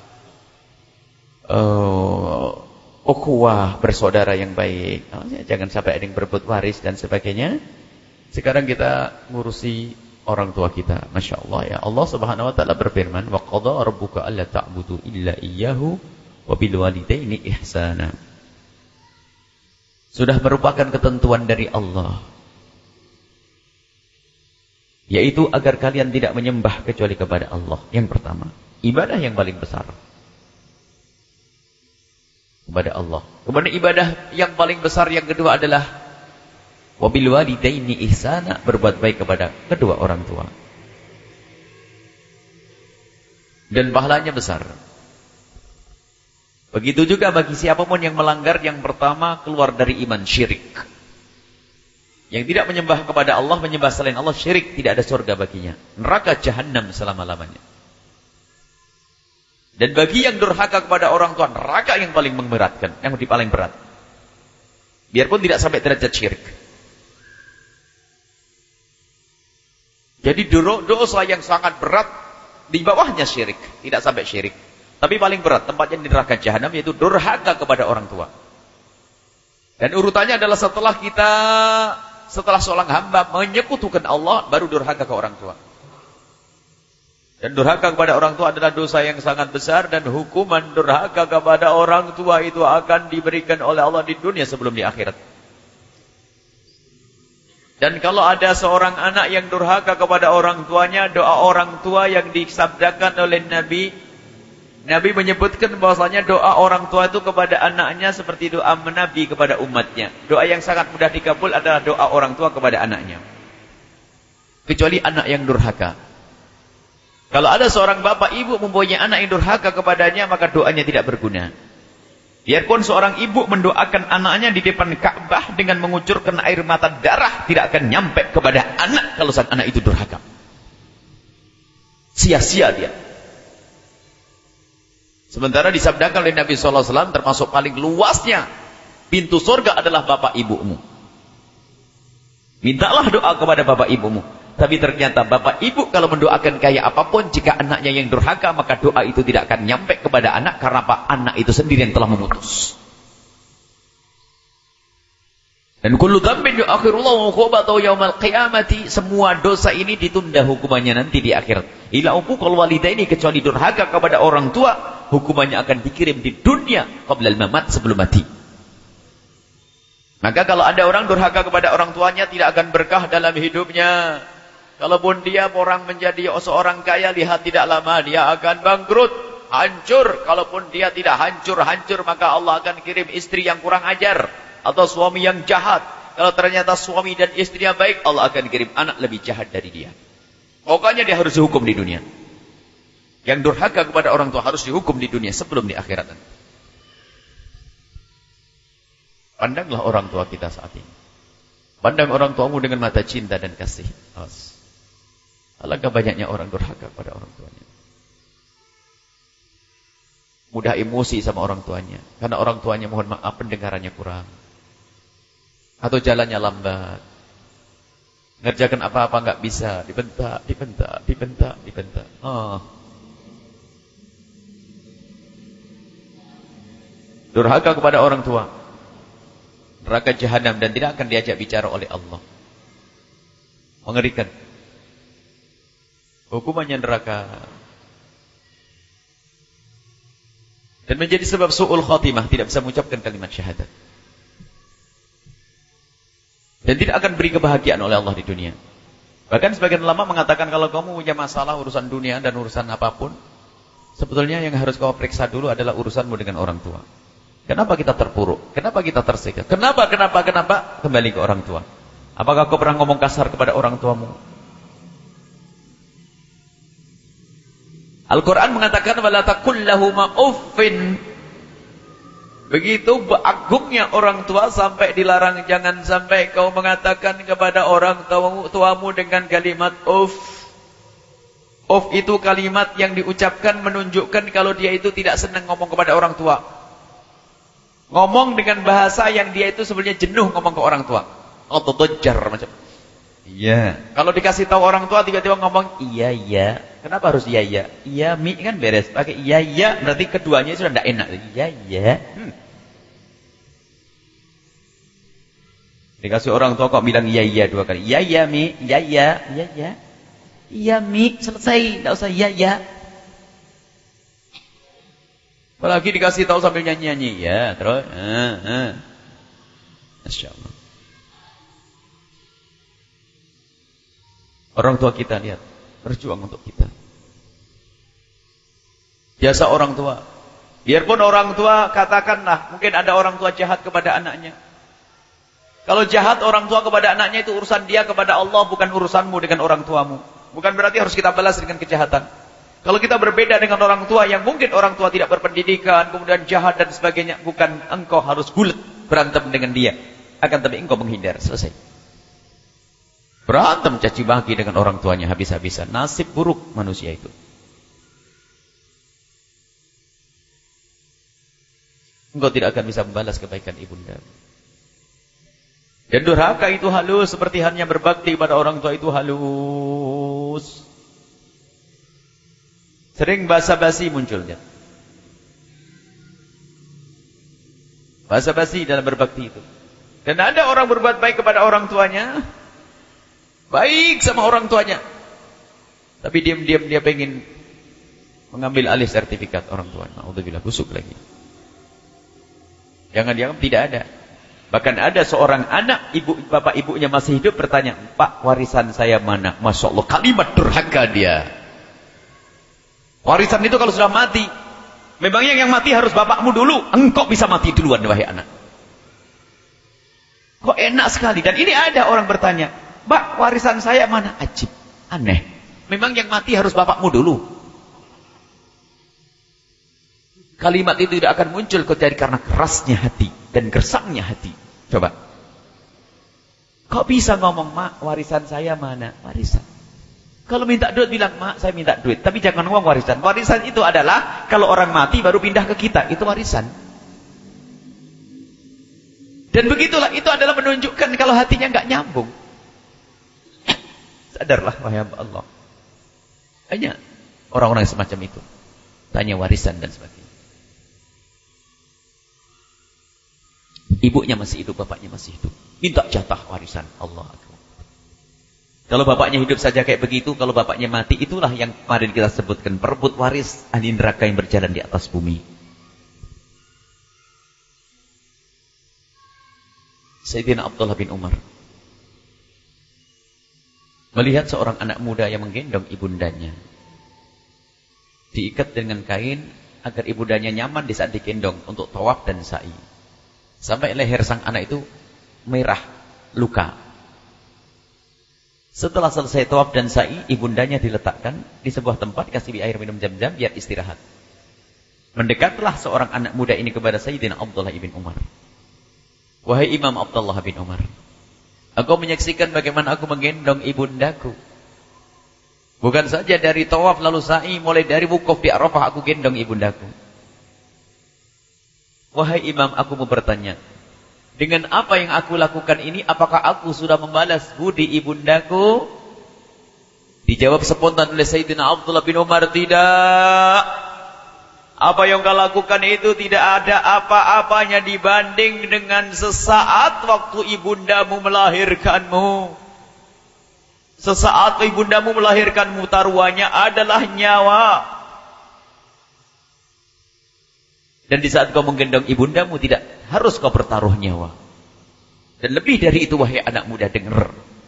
ukhuwah, bersaudara yang baik. Jangan sampai ada yang berebut waris dan sebagainya. Sekarang kita ngurusi orang tua kita. Masya Allah ya. Allah Subhanahu wa ta'ala berfirman, wa qadha rabbuka alla ta'budu illa iyyahu wa bil walidaini ihsana. Sudah merupakan ketentuan dari Allah, yaitu agar kalian tidak menyembah kecuali kepada Allah. Yang pertama, ibadah yang paling besar kepada Allah. Kemudian ibadah yang paling besar yang kedua adalah wabil walidaini ihsana, berbuat baik kepada kedua orang tua. Dan pahalanya besar. Begitu juga bagi siapapun yang melanggar, yang pertama keluar dari iman, syirik. Yang tidak menyembah kepada Allah, menyembah selain Allah, syirik, tidak ada surga baginya. Neraka jahanam selama-lamanya. Dan bagi yang durhaka kepada orang tua, neraka yang paling memberatkan, yang paling berat. Biarpun tidak sampai derajat syirik. Jadi dosa yang sangat berat, di bawahnya syirik, tidak sampai syirik. Tapi paling berat, tempatnya di neraka jahanam, yaitu durhaka kepada orang tua. Dan urutannya adalah setelah seorang hamba menyekutukan Allah, baru durhaka ke orang tua. Dan durhaka kepada orang tua adalah dosa yang sangat besar, dan hukuman durhaka kepada orang tua itu akan diberikan oleh Allah di dunia sebelum di akhirat. Dan kalau ada seorang anak yang durhaka kepada orang tuanya, doa orang tua yang disabdakan oleh Nabi menyebutkan bahwasanya doa orang tua itu kepada anaknya seperti doa Nabi kepada umatnya. Doa yang sangat mudah dikabul adalah doa orang tua kepada anaknya. Kecuali anak yang durhaka. Kalau ada seorang bapak ibu mempunyai anak yang durhaka kepadanya, maka doanya tidak berguna. Biarpun seorang ibu mendoakan anaknya di depan Ka'bah dengan mengucurkan air mata darah, tidak akan nyampe kepada anak kalau sang anak itu durhaka. Sia-sia dia. Sementara disabdakan oleh Nabi SAW, termasuk paling luasnya pintu surga adalah bapak ibumu. Mintalah doa kepada bapak ibumu. Tapi ternyata bapak ibu kalau mendoakan kayak apapun, jika anaknya yang durhaka, maka doa itu tidak akan nyampe kepada anak. Karena apa? Anak itu sendiri yang telah memutus. Dan kullu dzambin yu'akhirullahu uqubatahu yaumal qiyamati, semua dosa ini ditunda hukumannya nanti di akhirat. Ila uququl walidaini, kecuali durhaka kepada orang tua, hukumannya akan dikirim di dunia qablal mamat, sebelum mati. Maka kalau ada orang durhaka kepada orang tuanya, tidak akan berkah dalam hidupnya. Kalaupun dia orang menjadi seorang kaya, lihat tidak lama dia akan bangkrut, hancur. Kalaupun dia tidak hancur, maka Allah akan kirim istri yang kurang ajar atau suami yang jahat. Kalau ternyata suami dan istrinya baik, Allah akan kirim anak lebih jahat dari dia. Pokoknya dia harus dihukum di dunia. Yang durhaka kepada orang tua harus dihukum di dunia sebelum di akhirat. Pandanglah orang tua kita saat ini. Pandang orang tuamu dengan mata cinta dan kasih. Alangkah banyaknya orang durhaka pada orang tuanya. Mudah emosi sama orang tuanya. Karena orang tuanya, mohon maaf, pendengarannya kurang. Atau jalannya lambat. Ngerjakan apa-apa nggak bisa. Dibentak. Durhaka kepada orang tua. Neraka jahanam, dan tidak akan diajak bicara oleh Allah. Mengerikan. Hukumannya neraka. Dan menjadi sebab su'ul khatimah, tidak bisa mengucapkan kalimat syahadat. Dan tidak akan beri kebahagiaan oleh Allah di dunia. Bahkan sebagian ulama mengatakan, kalau kamu punya masalah urusan dunia dan urusan apapun, sebetulnya yang harus kau periksa dulu adalah urusanmu dengan orang tua. Kenapa kita terpuruk? Kenapa kita tersiksa? Kenapa? Kembali ke orang tua. Apakah kau pernah ngomong kasar kepada orang tuamu? Al-Quran mengatakan, wala taqul lahuma uffin, Begitu agungnya orang tua sampai dilarang, jangan sampai kau mengatakan kepada orang tuamu dengan kalimat of. Of itu kalimat yang diucapkan menunjukkan kalau dia itu tidak senang ngomong kepada orang tua. Ngomong dengan bahasa yang dia itu sebenarnya jenuh ngomong ke orang tua. Atau dojar macam. Iya. Kalau dikasih tahu orang tua tiba-tiba ngomong iya iya. Kenapa harus iya iya? Iya mi kan beres. Pakai iya iya berarti keduanya sudah tidak enak. Iya iya. Dikasih orang tua kok bilang iya iya 2 kali. Iya iya mi, iya iya, iya iya. Iya mi, selesai, tidak usah iya iya. Apalagi dikasih tahu sambil nyanyi-nyanyi, ya, terus Masya Allah. Orang tua kita lihat, berjuang untuk kita. Jasa orang tua. Biarpun orang tua katakanlah, mungkin ada orang tua jahat kepada anaknya. Kalau jahat orang tua kepada anaknya itu urusan dia kepada Allah, bukan urusanmu dengan orang tuamu. Bukan berarti harus kita balas dengan kejahatan. Kalau kita berbeda dengan orang tua yang mungkin orang tua tidak berpendidikan, kemudian jahat dan sebagainya, bukan engkau harus gulat berantem dengan dia. Akan tapi engkau menghindar, selesai. Berantem caci maki dengan orang tuanya habis-habisan. Nasib buruk manusia itu. Engkau tidak akan bisa membalas kebaikan ibunda. Dan durhaka itu halus, seperti hanya berbakti pada orang tua itu halus. Sering basa-basi munculnya. Basa-basi dalam berbakti itu. Dan ada orang berbuat baik kepada orang tuanya. Baik sama orang tuanya. Tapi diam-diam dia pengen mengambil alih sertifikat orang tuanya. Alhamdulillah, busuk lagi. Jangan dianggap tidak ada. Bahkan ada seorang anak, bapak ibunya masih hidup, bertanya, Pak, warisan saya mana? Masya Allah, kalimat durhaka dia. Warisan itu kalau sudah mati, memangnya yang mati harus bapakmu dulu? Engkau bisa mati duluan, wahai anak. Kok enak sekali. Dan ini ada orang bertanya, Pak, warisan saya mana? Ajib, aneh. Memang yang mati harus bapakmu dulu? Kalimat itu tidak akan muncul kecuali karena kerasnya hati dan gersangnya hati. Coba. Kok bisa ngomong, Mak, warisan saya mana? Warisan. Kalau minta duit bilang, Mak, saya minta duit. Tapi jangan ngomong warisan. Warisan itu adalah kalau orang mati baru pindah ke kita. Itu warisan. Dan begitulah, itu adalah menunjukkan kalau hatinya nggak nyambung. Sadarlah, wahai hamba Allah. Hanya orang-orang semacam itu. Tanya warisan dan sebagainya. Ibunya masih hidup, bapaknya masih hidup. Minta jatah warisan. Allah Akbar. Kalau bapaknya hidup saja kayak begitu, kalau bapaknya mati, itulah yang kemarin kita sebutkan. Perebut waris ahli neraka yang berjalan di atas bumi. Sayyidina Abdullah bin Umar melihat seorang anak muda yang menggendong ibundanya. Diikat dengan kain agar ibundanya nyaman di saat digendong untuk tawaf dan sa'i. Sampai leher sang anak itu merah, luka. Setelah selesai tawaf dan sa'i, ibundanya diletakkan di sebuah tempat, kasih air minum jam-jam, biar istirahat. Mendekatlah seorang anak muda ini kepada Sayyidina Abdullah bin Umar. Wahai Imam Abdullah bin Umar, aku menyaksikan bagaimana aku menggendong ibundaku. Bukan saja dari tawaf lalu sa'i, mulai dari wukuf di Arafah aku gendong ibundaku. Wahai Imam, aku mau bertanya, dengan apa yang aku lakukan ini, apakah aku sudah membalas budi ibundaku? Dijawab spontan oleh Sayyidina Abdullah bin Umar, tidak. Apa yang kau lakukan itu tidak ada apa-apanya dibanding dengan sesaat waktu ibundamu melahirkanmu. Sesaat ibundamu melahirkanmu, taruhannya adalah nyawa. Dan di saat kau menggendong ibundamu, tidak harus kau bertaruh nyawa. Dan lebih dari itu, wahai anak muda, dengar.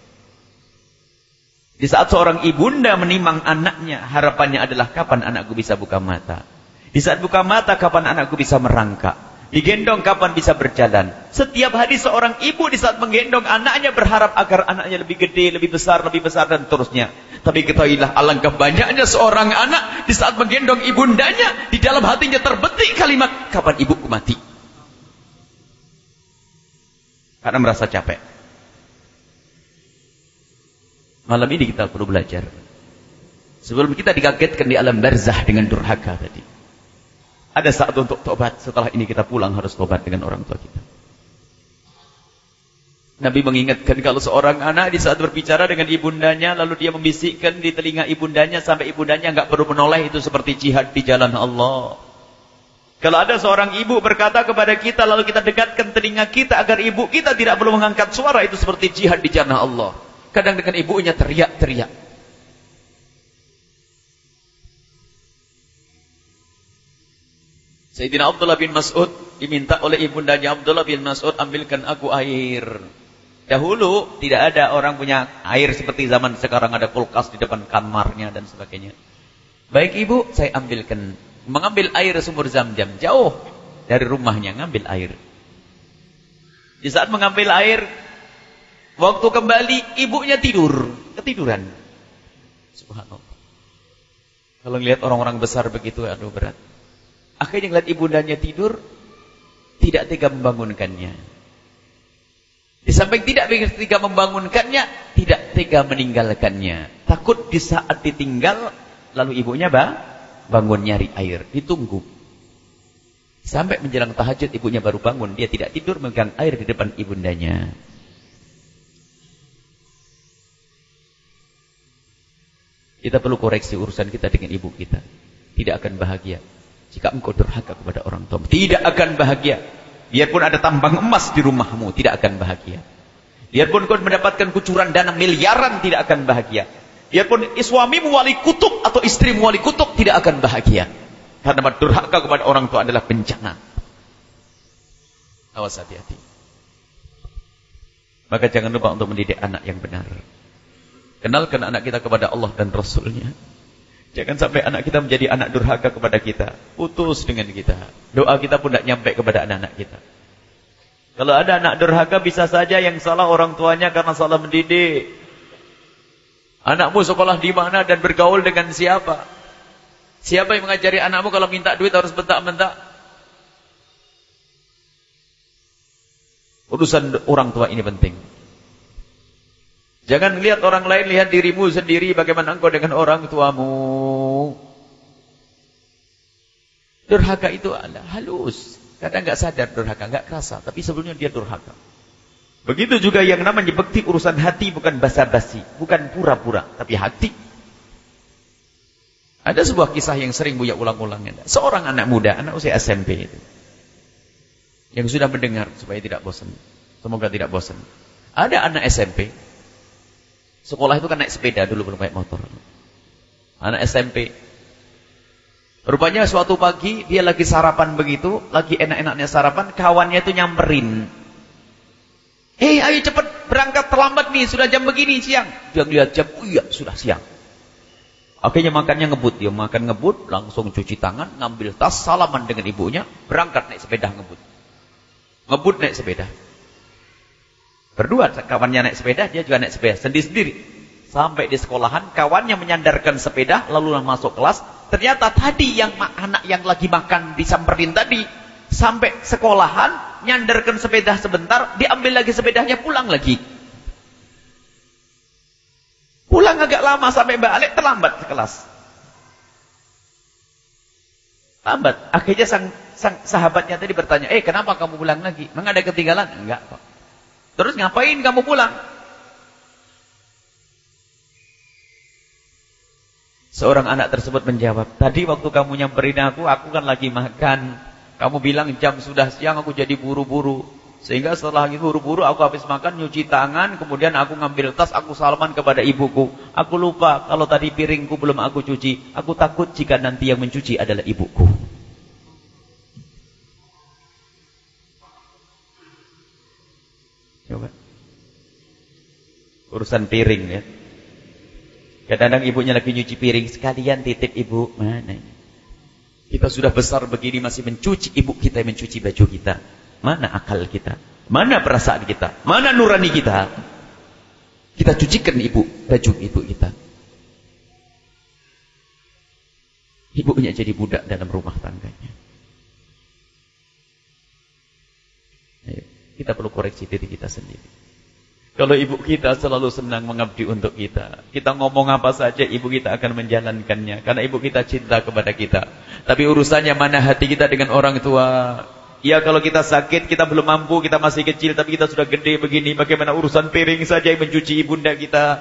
Di saat seorang ibunda menimang anaknya, harapannya adalah kapan anakku bisa buka mata. Di saat buka mata, kapan anakku bisa merangkak. Digendong, kapan bisa berjalan. Setiap hari seorang ibu di saat menggendong anaknya berharap agar anaknya lebih gede, lebih besar, dan seterusnya. Tapi ketahuilah, alangkah banyaknya seorang anak di saat menggendong ibundanya, di dalam hatinya terbetik kalimat, kapan ibuku mati? karena merasa capek. Malam ini kita perlu belajar. Sebelum kita dikagetkan di alam barzah dengan durhaka tadi. Ada saat untuk tobat. Setelah ini kita pulang harus tobat dengan orang tua kita. Nabi mengingatkan kalau seorang anak di saat berbicara dengan ibundanya, lalu dia membisikkan di telinga ibundanya sampai ibundanya enggak perlu menoleh, itu seperti jihad di jalan Allah. Kalau ada seorang ibu berkata kepada kita, lalu kita dekatkan telinga kita agar ibu kita tidak perlu mengangkat suara, itu seperti jihad di jalan Allah. Kadang dengan ibunya teriak-teriak. Sayyidina Abdullah bin Mas'ud diminta oleh ibundanya, Abdullah bin Mas'ud, ambilkan aku air. Dahulu tidak ada orang punya air seperti zaman sekarang, ada kulkas di depan kamarnya dan sebagainya. Baik ibu, saya ambilkan. Mengambil air sumur Zam-Zam, jauh dari rumahnya ngambil air. Di saat mengambil air, waktu kembali ibunya ketiduran. Subhanallah. Kalau ngelihat orang-orang besar begitu, aduh berat. Akhirnya ngelihat ibundanya tidur, tidak tega membangunkannya. Di samping tidak tega membangunkannya, tidak tega meninggalkannya. Takut di saat ditinggal, lalu ibunya bangun nyari air. Ditunggu. Sampai menjelang tahajud, ibunya baru bangun. Dia tidak tidur, megang air di depan ibundanya. Kita perlu koreksi urusan kita dengan ibu kita. Tidak akan bahagia jika engkau durhaka kepada orang tua. Tidak akan bahagia. Biarpun ada tambang emas di rumahmu, tidak akan bahagia. Biarpun kau mendapatkan kucuran dana miliaran, tidak akan bahagia. Biarpun suamimu wali kutub atau istrimu wali kutub, tidak akan bahagia. Karena durhaka kepada orang tua adalah bencana. Awas, hati-hati. Maka jangan lupa untuk mendidik anak yang benar. Kenalkan anak kita kepada Allah dan Rasulnya. Jangan sampai anak kita menjadi anak durhaka kepada kita. Putus dengan kita. Doa kita pun tidak nyampe kepada anak-anak kita. Kalau ada anak durhaka, bisa saja yang salah orang tuanya karena salah mendidik. Anakmu sekolah di mana dan bergaul dengan siapa? Siapa yang mengajari anakmu kalau minta duit harus bentak-bentak? Urusan orang tua ini penting. Jangan lihat orang lain, lihat dirimu sendiri bagaimana engkau dengan orang tuamu. Durhaka itu adalah halus. Kadang enggak sadar durhaka, enggak kerasa, tapi sebelumnya dia durhaka. Begitu juga yang namanya bekti, urusan hati, bukan basa-basi, bukan pura-pura, tapi hati. Ada sebuah kisah yang sering Buya ulang-ulang. Seorang anak muda, anak usia SMP itu, yang sudah mendengar supaya tidak bosan. Semoga tidak bosan. Ada anak SMP. Sekolah itu kan naik sepeda dulu, belum naik motor. Anak SMP. Rupanya suatu pagi dia lagi sarapan begitu, lagi enak-enaknya sarapan, kawannya itu nyamperin. Hei, ayo cepat berangkat, terlambat nih, sudah jam begini siang. Dia lihat jam, oh iya sudah siang. Akhirnya makannya ngebut, dia makan ngebut, langsung cuci tangan, ngambil tas, salaman dengan ibunya, berangkat naik sepeda ngebut. Ngebut naik sepeda. Berdua kawannya naik sepeda, dia juga naik sepeda sendiri-sendiri. Sampai di sekolahan, kawannya menyandarkan sepeda, lalu masuk kelas. Ternyata tadi yang anak yang lagi makan disamperin tadi, sampai sekolahan, nyandarkan sepeda sebentar, diambil lagi sepedanya, pulang lagi. Pulang agak lama sampai balik, terlambat ke kelas. Lambat. Akhirnya sang sahabatnya tadi bertanya, kenapa kamu pulang lagi? Memang ada ketinggalan? Enggak kok. Terus ngapain kamu pulang? Seorang anak tersebut menjawab, tadi waktu kamu nyamperin aku kan lagi makan. Kamu bilang jam sudah siang, aku jadi buru-buru. Sehingga setelah buru-buru aku habis makan, nyuci tangan, kemudian aku ngambil tas, aku salaman kepada ibuku. Aku lupa kalau tadi piringku belum aku cuci. Aku takut jika nanti yang mencuci adalah ibuku. Coba. Urusan piring ya. Kadang-kadang ibunya lagi nyuci piring, sekalian titip ibu. Mana? Kita sudah besar begini masih mencuci ibu kita, yang mencuci baju kita. Mana akal kita? Mana perasaan kita? Mana nurani kita? Kita cucikan baju ibu kita. Ibunya jadi budak dalam rumah tangganya. Ayo. Kita perlu koreksi diri kita sendiri. Kalau ibu kita selalu senang mengabdi untuk kita, kita ngomong apa saja ibu kita akan menjalankannya. Karena ibu kita cinta kepada kita. Tapi urusannya mana hati kita dengan orang tua. Ya kalau kita sakit, kita belum mampu, kita masih kecil, tapi kita sudah gede begini. Bagaimana urusan piring saja yang mencuci ibunda kita.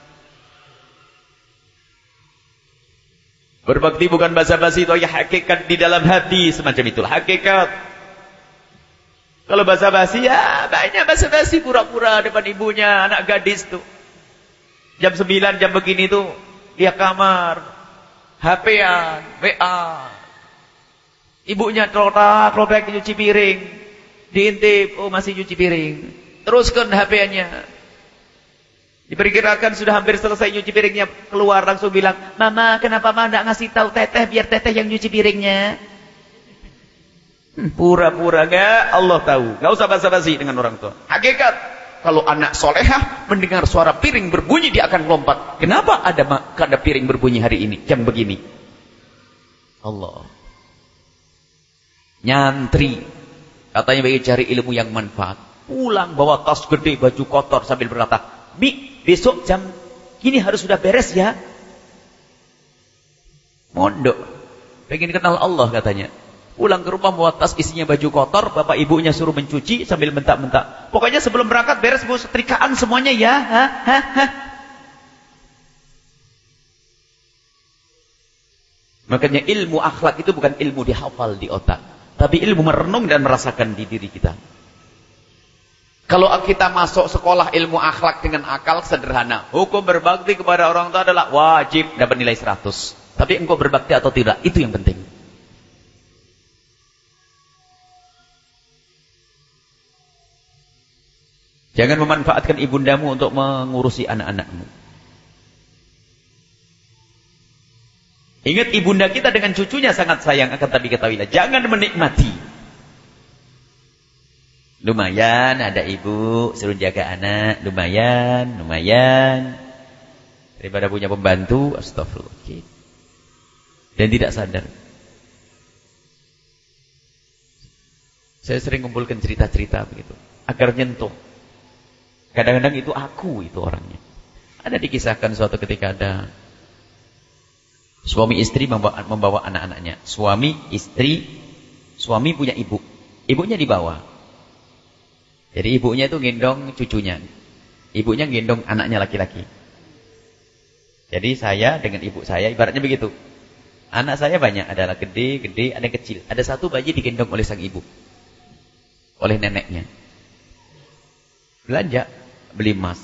Berbakti bukan basa-basi, itu ya hakikat di dalam hati. Semacam itulah hakikat. Kalau basa-basi, ya banyak basa-basi pura-pura depan ibunya, anak gadis tuh. Jam 9, jam begini tuh, dia kamar, HP-an, WA. Ibunya klotak nyuci piring. Diintip, oh masih nyuci piring. Teruskan HP-nya. Diperkirakan sudah hampir selesai nyuci piringnya, keluar langsung bilang, Mama, kenapa Mama enggak ngasih tahu Teteh biar Teteh yang nyuci piringnya? Pura-pura enggak, Allah tahu. Enggak usah basa-basi dengan orang tua. Hakikat, kalau anak solehah mendengar suara piring berbunyi dia akan lompat. Kenapa ada piring berbunyi hari ini jam begini? Allah. Nyantri, katanya bagi cari ilmu yang manfaat. Pulang bawa tas gede, baju kotor sambil berkata, Mi, besok jam gini harus sudah beres ya. Mondok, pengen kenal Allah katanya. Pulang ke rumah bawa tas isinya baju kotor, bapak ibunya suruh mencuci sambil bentak-bentak. Pokoknya sebelum berangkat beres bu, setrikaan semuanya ya. Makanya ilmu akhlak itu bukan ilmu dihafal di otak, tapi ilmu merenung dan merasakan di diri kita. Kalau kita masuk sekolah ilmu akhlak dengan akal sederhana, hukum berbakti kepada orang tua adalah wajib dapat nilai 100. Tapi engkau berbakti atau tidak, itu yang penting. Jangan memanfaatkan ibundamu untuk mengurusi anak-anakmu. Ingat ibunda kita dengan cucunya sangat sayang, akan tapi ketahuilah, jangan menikmati. Lumayan ada ibu suruh jaga anak, lumayan. Daripada punya pembantu, astagfirullah. Dan tidak sadar. Saya sering kumpulkan cerita-cerita begitu, agar nyentuh. Kadang-kadang itu aku itu orangnya. Ada dikisahkan suatu ketika ada suami istri membawa anak-anaknya. Suami punya ibu. Ibunya dibawa. Jadi ibunya itu gendong cucunya. Ibunya gendong anaknya laki-laki. Jadi saya dengan ibu saya ibaratnya begitu. Anak saya banyak, ada gede, ada kecil. Ada satu bayi digendong oleh sang ibu. Oleh neneknya. Belanja, beli emas.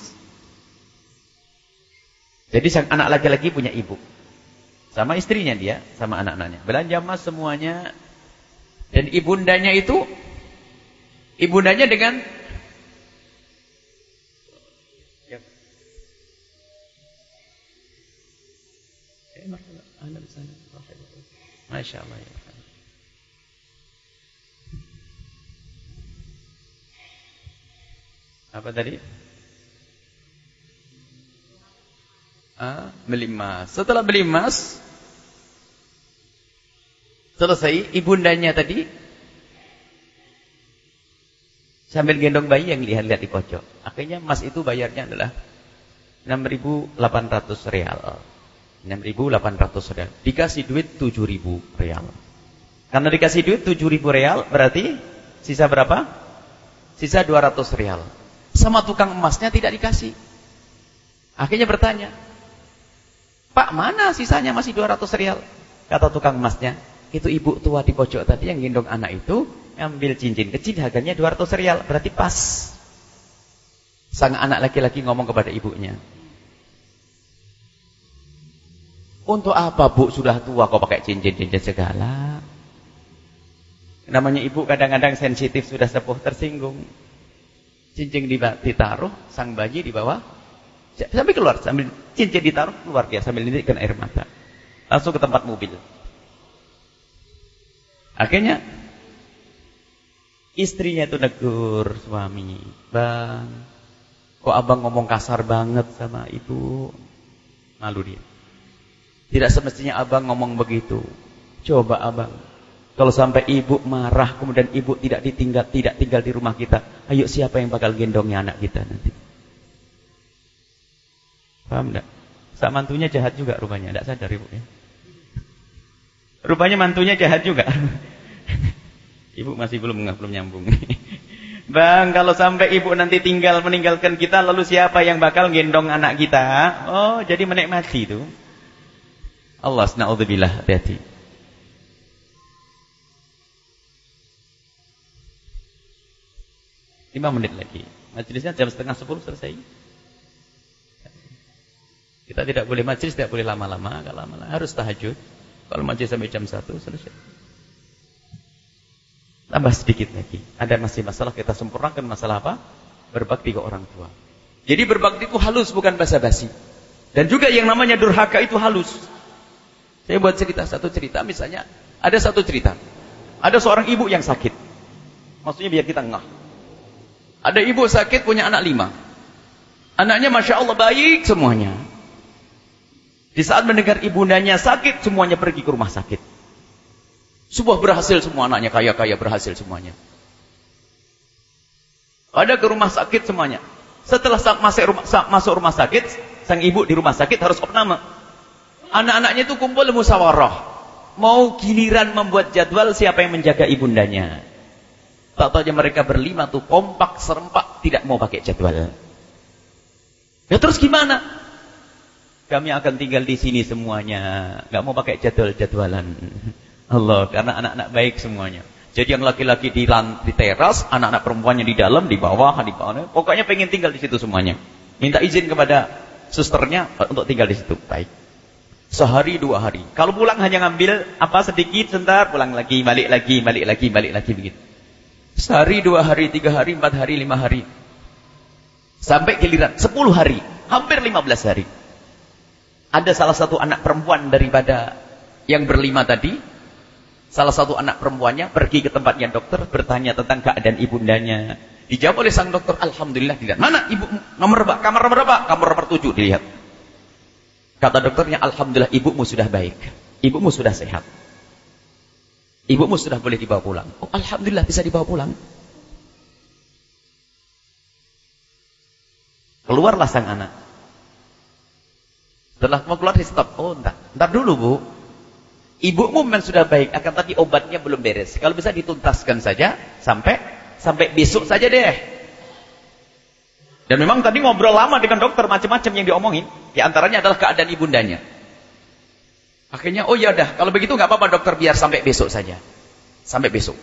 Jadi sang anak laki-laki punya ibu. Sama istrinya dia, sama anak-anaknya. Belanja emas semuanya. Dan ibundanya dengan Masya Allah ya. Apa tadi? Beli emas. Setelah beli emas, selesai, ibundanya tadi sambil gendong bayi yang lihat-lihat di pojok. Akhirnya emas itu bayarnya adalah 6.800 real. 6.800 real. Dikasih duit 7.000 real. Karena dikasih duit 7.000 real, berarti sisa berapa? Sisa 200 real. Sama tukang emasnya tidak dikasih. Akhirnya bertanya, Pak, mana sisanya masih 200 real? Kata tukang emasnya, itu ibu tua di pojok tadi yang gendong anak itu, ambil cincin kecil harganya 200 real. Berarti pas. Sang anak laki-laki ngomong kepada ibunya, untuk apa bu sudah tua kok pakai cincin-cincin segala? Namanya ibu kadang-kadang sensitif, sudah sepuh, tersinggung. Cincin ditaruh, sang bayi di bawah, sambil keluar, sambil cincin ditaruh, keluar dia sambil nitikkan air mata. Langsung ke tempat mobil. Akhirnya istrinya itu negur suami, Bang, kok abang ngomong kasar banget sama ibu? Malu dia. Tidak semestinya abang ngomong begitu. Coba abang Kalau sampai ibu marah, kemudian ibu tidak tinggal di rumah kita, ayo siapa yang bakal gendongnya anak kita nanti? Paham enggak? Sak mantunya jahat juga rupanya, enggak sadar ibu ya. Rupanya mantunya jahat juga. Ibu masih belum nyambung. Bang, kalau sampai ibu nanti meninggalkan kita, lalu siapa yang bakal gendong anak kita? Oh, jadi menikmati itu. Allah na'udzubillah, hati-hati. Lima menit lagi. Majelisnya jam 9:30 selesai. Kita tidak boleh majelis, tidak boleh lama-lama. Kalau lama harus tahajud. Kalau majelis sampai jam 1 selesai. Tambah sedikit lagi. Ada masih masalah, kita sempurnakan masalah apa? Berbakti ke orang tua. Jadi berbakti itu halus, bukan basa-basi. Dan juga yang namanya durhaka itu halus. Saya buat satu cerita. Misalnya, ada satu cerita. Ada seorang ibu yang sakit. Maksudnya biar kita ngah. Ada ibu sakit punya anak 5. Anaknya Masya Allah baik semuanya. Di saat mendengar ibundanya sakit, semuanya pergi ke rumah sakit. Sebuah berhasil semua anaknya, kaya-kaya berhasil semuanya. Ada ke rumah sakit semuanya. Setelah masuk rumah sakit, sang ibu di rumah sakit harus opname. Anak-anaknya itu kumpul musyawarah. Mau giliran membuat jadwal siapa yang menjaga ibundanya. Tak tahu aja mereka berlima tuh kompak, serempak, tidak mau pakai jadwal. Ya terus gimana? Kami akan tinggal di sini semuanya. Gak mau pakai jadwal-jadwalan. Allah, karena anak-anak baik semuanya. Jadi yang laki-laki di teras, anak-anak perempuannya di dalam, di bawah. Pokoknya pengen tinggal di situ semuanya. Minta izin kepada susternya untuk tinggal di situ. Baik. Sehari 2 hari. Kalau pulang hanya ngambil apa sedikit, sebentar, pulang lagi, balik lagi begitu. Sehari, 2 hari, 3 hari, 4 hari, 5 hari. Sampai giliran 10 hari, hampir 15 hari. Ada salah satu anak perempuan daripada yang berlima tadi. Salah satu anak perempuannya pergi ke tempatnya dokter, bertanya tentang keadaan ibundanya. Dijawab oleh sang dokter, alhamdulillah dilihat. Mana ibu? Nomor berapa? Kamar nomor berapa? Kamar nomor 7 dilihat. Kata dokternya, alhamdulillah ibumu sudah baik. Ibumu sudah sehat. Ibumu sudah boleh dibawa pulang. Oh, alhamdulillah bisa dibawa pulang. Keluarlah sang anak. Setelah mau keluar di stop. Oh, entar dulu bu. Ibumu memang sudah baik, akan tapi obatnya belum beres. Kalau bisa dituntaskan saja sampai besok saja deh. Dan memang tadi ngobrol lama dengan dokter, macam-macam yang diomongin. Di antaranya adalah keadaan ibundanya. Akhirnya, oh ya dah, kalau begitu nggak apa-apa dokter, biar sampai besok saja. Sampai besok.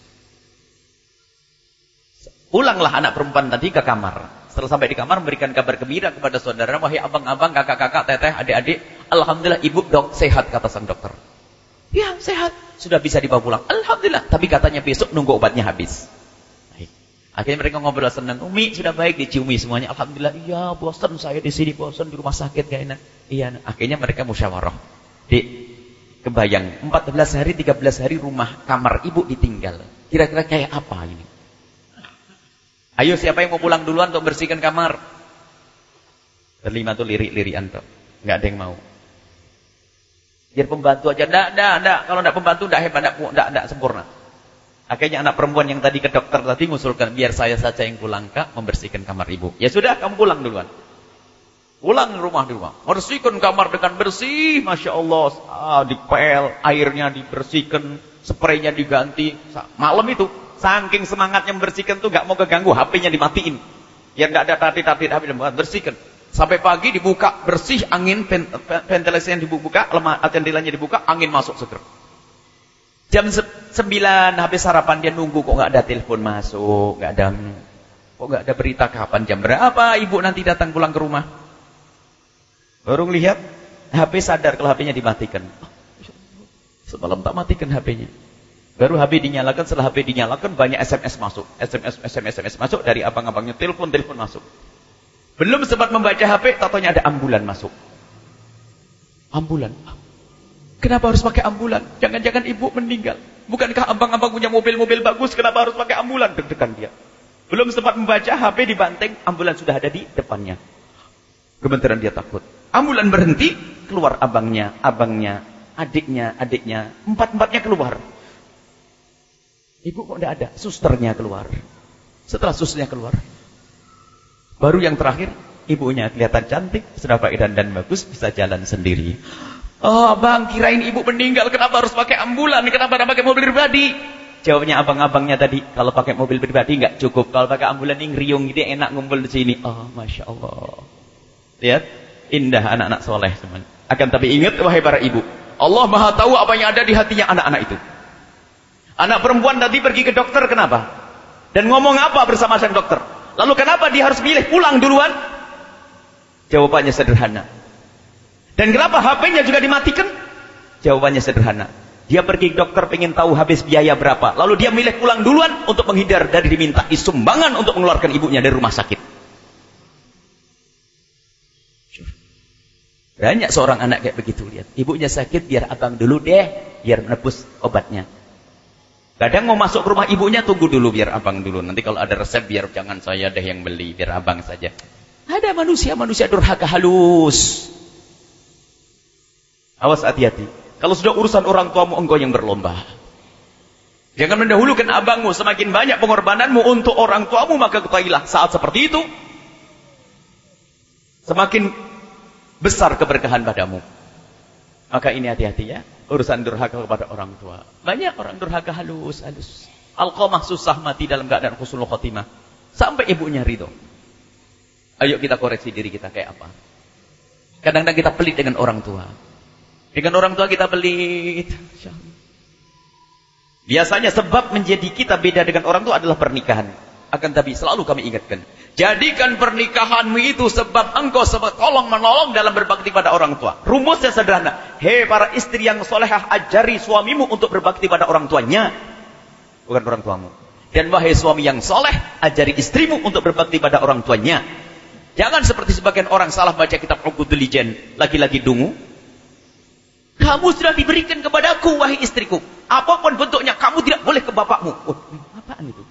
Pulanglah anak perempuan tadi ke kamar. Setelah sampai di kamar, memberikan kabar gembira kepada saudara, wahai abang-abang, kakak-kakak, teteh, adik-adik, alhamdulillah ibu sehat, kata sang dokter. Ya, sehat. Sudah bisa dibawa pulang. Alhamdulillah. Tapi katanya besok nunggu obatnya habis. Baik. Akhirnya mereka ngobrol senang. Umi sudah baik, diciumi semuanya. Alhamdulillah. Iya, bosan saya di sini, bosan di rumah sakit gak enak. Iya. Akhirnya mereka musyawarah. Dik, kebayang 14 hari, 13 hari rumah kamar ibu ditinggal. Kira-kira kayak apa ini? Ayo siapa yang mau pulang duluan untuk bersihkan kamar? Berlima tuh lirik-lirikan tuh. Enggak ada yang mau. Biar pembantu aja. Enggak. Kalau enggak pembantu enggak hebat, enggak sempurna. Akhirnya anak perempuan yang tadi ke dokter tadi ngusulkan, biar saya saja yang pulang Kak membersihkan kamar ibu. Ya sudah, kamu pulang duluan. Pulang di rumah. Bersihkan kamar dengan bersih, Masya Allah. Dipel, airnya dibersihkan, spraynya diganti. Malam itu, saking semangatnya membersihkan tuh enggak mau keganggu, HP-nya dimatiin. Biar enggak ada tati-tati HP bersihkan. Sampai pagi dibuka, bersih, angin, ventilasinya dibuka, jendelanya dibuka, angin masuk seger. Jam 9 habis sarapan, dia nunggu, kok nggak ada telepon masuk, kok nggak ada berita kapan, jam berapa ibu nanti datang pulang ke rumah. Baru lihat, HP sadar kalau HP-nya dimatikan. Semalam tak matikan HP-nya. Baru HP dinyalakan, setelah HP dinyalakan, banyak SMS masuk. SMS masuk, dari abang-abangnya telepon masuk. Belum sempat membaca HP, tatanya ada ambulan masuk. Ambulan. Kenapa harus pakai ambulan? Jangan-jangan ibu meninggal. Bukankah abang-abang punya mobil-mobil bagus, kenapa harus pakai ambulan? Deg-degan dia. Belum sempat membaca, HP dibanting, ambulan sudah ada di depannya. Gemeteran dia takut. Ambulan berhenti, keluar abangnya, adiknya. Empat-empatnya keluar. Ibu kok tidak ada? Susternya keluar. Setelah susternya keluar, baru yang terakhir, ibunya kelihatan cantik, sudah pakai dandan bagus, bisa jalan sendiri. Oh bang, kirain ibu meninggal, kenapa harus pakai ambulan? Kenapa harus pakai mobil pribadi? Jawabnya abang-abangnya tadi, kalau pakai mobil pribadi nggak cukup. Kalau pakai ambulan ini ngeriung, jadi enak ngumpul di sini. Oh Masya Allah. Lihat, indah anak-anak soleh teman. Akan tapi ingat wahai para ibu, Allah Maha tahu apa yang ada di hatinya anak-anak itu. Anak perempuan tadi pergi ke dokter, kenapa? Dan ngomong apa bersama sang dokter? Lalu kenapa dia harus milih pulang duluan? Jawabannya sederhana. Dan kenapa HP-nya juga dimatikan? Jawabannya sederhana. Dia pergi ke dokter pengen tahu habis biaya berapa. Lalu dia milih pulang duluan untuk menghindar dari diminta sumbangan untuk mengeluarkan ibunya dari rumah sakit. Banyak seorang anak kayak begitu, lihat. Ibunya sakit, biar abang dulu deh, biar menebus obatnya. Kadang mau masuk ke rumah ibunya, tunggu dulu biar abang dulu. Nanti kalau ada resep, biar jangan saya deh yang beli, biar abang saja. Ada manusia durhaka halus. Awas, hati-hati. Kalau sudah urusan orang tuamu, engkau yang berlomba. Jangan mendahulukan abangmu. Semakin banyak pengorbananmu untuk orang tuamu, maka ketahuilah saat seperti itu, semakin besar keberkahan padamu. Maka ini hati-hati ya, urusan durhaka kepada orang tua. Banyak orang durhaka halus. Alqamah susah mati dalam keadaan husnul khotimah. Sampai ibunya ridho. Ayo kita koreksi diri kita kayak apa. Kadang-kadang kita pelit dengan orang tua. Dengan orang tua kita pelit. Biasanya sebab menjadi kita beda dengan orang tua adalah pernikahan. Akan tapi selalu kami ingatkan, jadikan pernikahanmu itu sebab engkau sebab tolong menolong dalam berbakti pada orang tua. Rumusnya sederhana. Hei para istri yang solehah, ajari suamimu untuk berbakti pada orang tuanya, bukan orang tuamu. Dan wahai suami yang soleh, ajari istrimu untuk berbakti pada orang tuanya. Jangan seperti sebagian orang salah baca kitab Uqudul Lijan, lagi-lagi dungu. Kamu sudah diberikan kepadaku, wahai istriku. Apapun bentuknya, kamu tidak boleh ke bapakmu. Oh, apaan itu?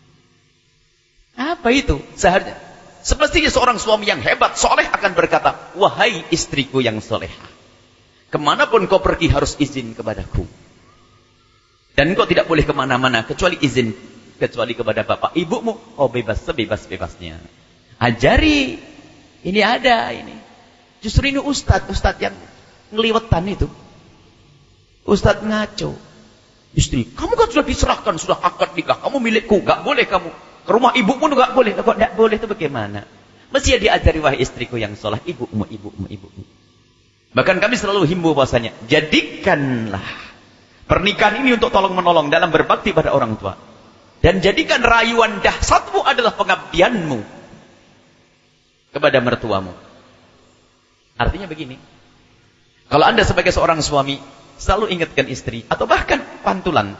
Apa itu? Seharusnya semestinya seorang suami yang hebat, soleh akan berkata, wahai istriku yang solehah, kemanapun kau pergi harus izin kepadaku. Dan kau tidak boleh kemana-mana kecuali izin, kecuali kepada bapak ibumu. Oh bebas sebebas-bebasnya. Ajari. Ini ada ini. Justru ini ustadz yang ngeliwetan itu. Ustadz ngaco. Istri, kamu kan sudah diserahkan, sudah akad nikah, kamu milikku, gak boleh kamu ke rumah ibumu, enggak boleh. Kok enggak boleh itu bagaimana? Mesti diajari, wahai istriku yang soleh, ibumu. Bahkan kami selalu himbau bahasanya, jadikanlah pernikahan ini untuk tolong menolong dalam berbakti pada orang tua. Dan jadikan rayuan dahsyatmu adalah pengabdianmu kepada mertuamu. Artinya begini, kalau Anda sebagai seorang suami selalu ingatkan istri, atau bahkan pantulan,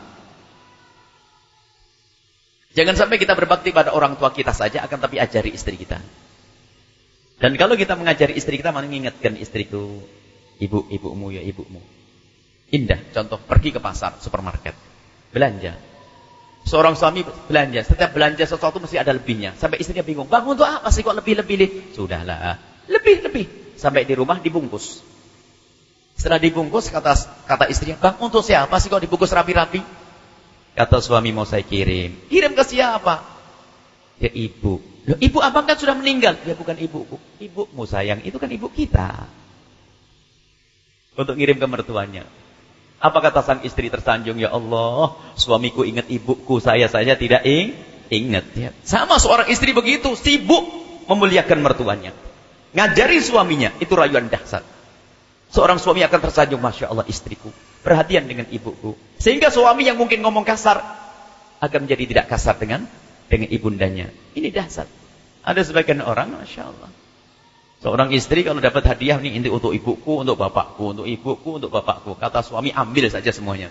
jangan sampai kita berbakti pada orang tua kita saja, akan tapi ajari istri kita. Dan kalau kita mengajari istri kita, mengingatkan istriku, ibumu ya ibumu. Indah, contoh, pergi ke pasar, supermarket, belanja. Seorang suami belanja, setiap belanja sesuatu mesti ada lebihnya. Sampai istrinya bingung, bang untuk apa sih kok lebih-lebih? Sudahlah, lebih. Sampai di rumah dibungkus. Setelah dibungkus, kata istrinya, bang untuk siapa sih kok dibungkus rapi-rapi? Kata suami, mau saya kirim. Kirim ke siapa? Ya ibu. Loh, ibu abang kan sudah meninggal. Ya bukan ibuku. Ibumu sayang, itu kan ibu kita. Untuk ngirim ke mertuanya. Apa kata sang istri tersanjung? Ya Allah, suamiku ingat ibuku, saya saja tidak ingat. Ya. Sama seorang istri begitu, sibuk memuliakan mertuanya. Ngajari suaminya, itu rayuan dahsyat. Seorang suami akan tersanjung, Masya Allah istriku, perhatian dengan ibuku. Sehingga suami yang mungkin ngomong kasar akan menjadi tidak kasar dengan ibundanya. Ini dahsyat. Ada sebagian orang, Masya Allah, seorang istri kalau dapat hadiah ini untuk ibuku, untuk bapakku, untuk ibuku, untuk bapakku. Kata suami, ambil saja semuanya.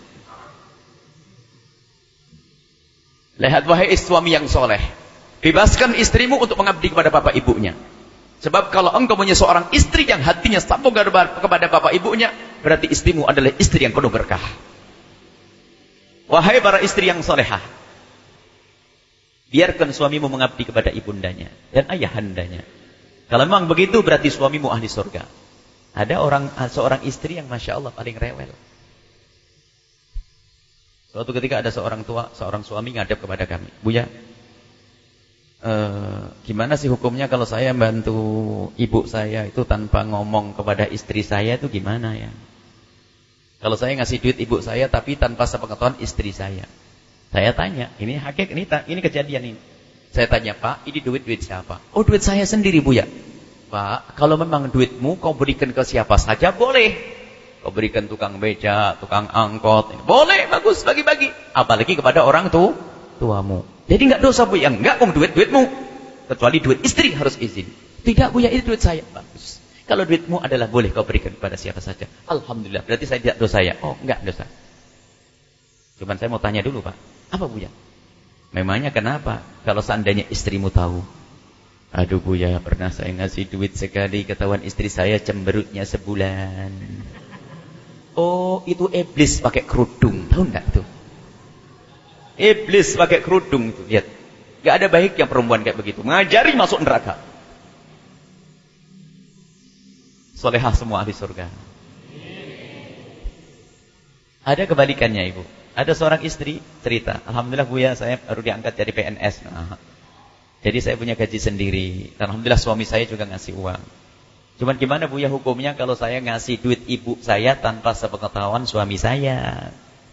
Lihat wahai suami yang soleh, bebaskan istrimu untuk mengabdi kepada bapak ibunya. Sebab kalau engkau punya seorang istri yang hatinya sambung kepada bapak ibunya, berarti istrimu adalah istri yang penuh berkah. Wahai para istri yang solehah, biarkan suamimu mengabdi kepada ibundanya dan ayahandanya. Kalau memang begitu, berarti suamimu ahli surga. Ada seorang istri yang Masya Allah paling rewel. Suatu ketika ada seorang suami ngadep kepada kami, Buya, gimana sih hukumnya kalau saya bantu ibu saya itu tanpa ngomong kepada istri saya itu gimana ya? Kalau saya ngasih duit ibu saya tapi tanpa sepengetahuan istri saya. Saya tanya, ini hakikat, ini kejadian ini. Saya tanya, Pak, ini duit siapa? Oh, duit saya sendiri, Buya. Pak, kalau memang duitmu kau berikan ke siapa saja boleh. Kau berikan tukang beca, tukang angkot. Boleh, bagus, bagi-bagi. Apalagi kepada orang tuamu. Jadi enggak dosa, Bu. Yang enggak, duitmu. Kecuali duit istri harus izin. Tidak, Bu, ya itu duit saya. Bagus. Kalau duitmu adalah boleh kau berikan kepada siapa saja. Alhamdulillah, berarti saya tidak dosa ya. Oh, enggak dosa. Cuman saya mau tanya dulu, Pak. Apa, Bu, ya? Memangnya kenapa? Kalau seandainya istrimu tahu. Aduh, Bu, ya, pernah saya ngasih duit sekali, ketahuan istri saya cemberutnya sebulan. Oh, itu iblis pakai kerudung. Tahu enggak tuh? Iblis pakai kerudung tuh, lihat. Enggak ada baiknya perempuan kayak begitu. Mengajari masuk neraka. Solehah semua ahli surga. Ada kebalikannya, Ibu. Ada seorang istri cerita, alhamdulillah, Bu, ya, saya baru diangkat jadi PNS. Nah, jadi saya punya gaji sendiri. Dan alhamdulillah suami saya juga ngasih uang. Cuman gimana, Bu, ya, hukumnya kalau saya ngasih duit ibu saya tanpa sepengetahuan suami saya?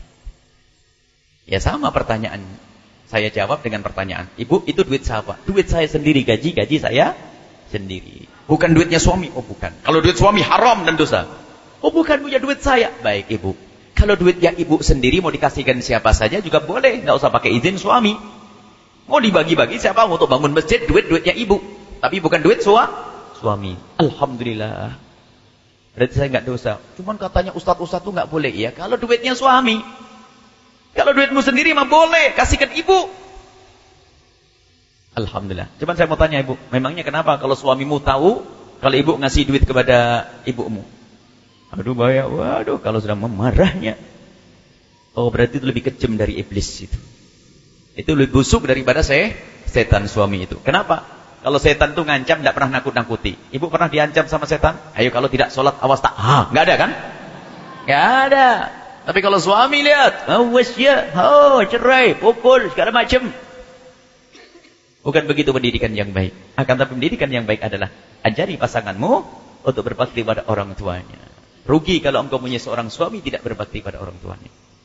Ya sama pertanyaan. Saya jawab dengan pertanyaan. Ibu, itu duit siapa? Duit saya sendiri, gaji saya sendiri. Bukan duitnya suami. Oh, bukan. Kalau duit suami haram dan dosa. Oh, bukan, Bu, ya, duit saya. Baik, Ibu. Kalau duitnya ibu sendiri mau dikasihkan siapa saja juga boleh. Nggak usah pakai izin suami. Mau dibagi-bagi siapa mau untuk bangun masjid, duitnya ibu. Tapi bukan duit suami. Alhamdulillah. Berarti saya nggak dosa. Cuman katanya ustadz tuh nggak boleh. Ya, kalau duitnya suami. Kalau duitmu sendiri mah boleh, kasihkan ibu. Alhamdulillah. Cuman saya mau tanya, Ibu, memangnya kenapa kalau suamimu tahu kalau ibu ngasih duit kepada ibumu? Aduh, bahaya. Waduh, kalau sudah memarahnya. Oh, berarti itu lebih kejam dari iblis itu. Itu lebih busuk daripada setan suami itu. Kenapa? Kalau setan tuh ngancam tidak pernah nakut-nakuti. Ibu pernah diancam sama setan? Ayo kalau tidak sholat awas tak. Nggak ada kan? Nggak ada. Tapi kalau suami lihat, awas ya, cerai, pukul, segala macam. Bukan begitu pendidikan yang baik. Akan tapi pendidikan yang baik adalah ajari pasanganmu untuk berbakti pada orang tuanya. Rugi kalau engkau punya seorang suami tidak berbakti pada orang tuanya.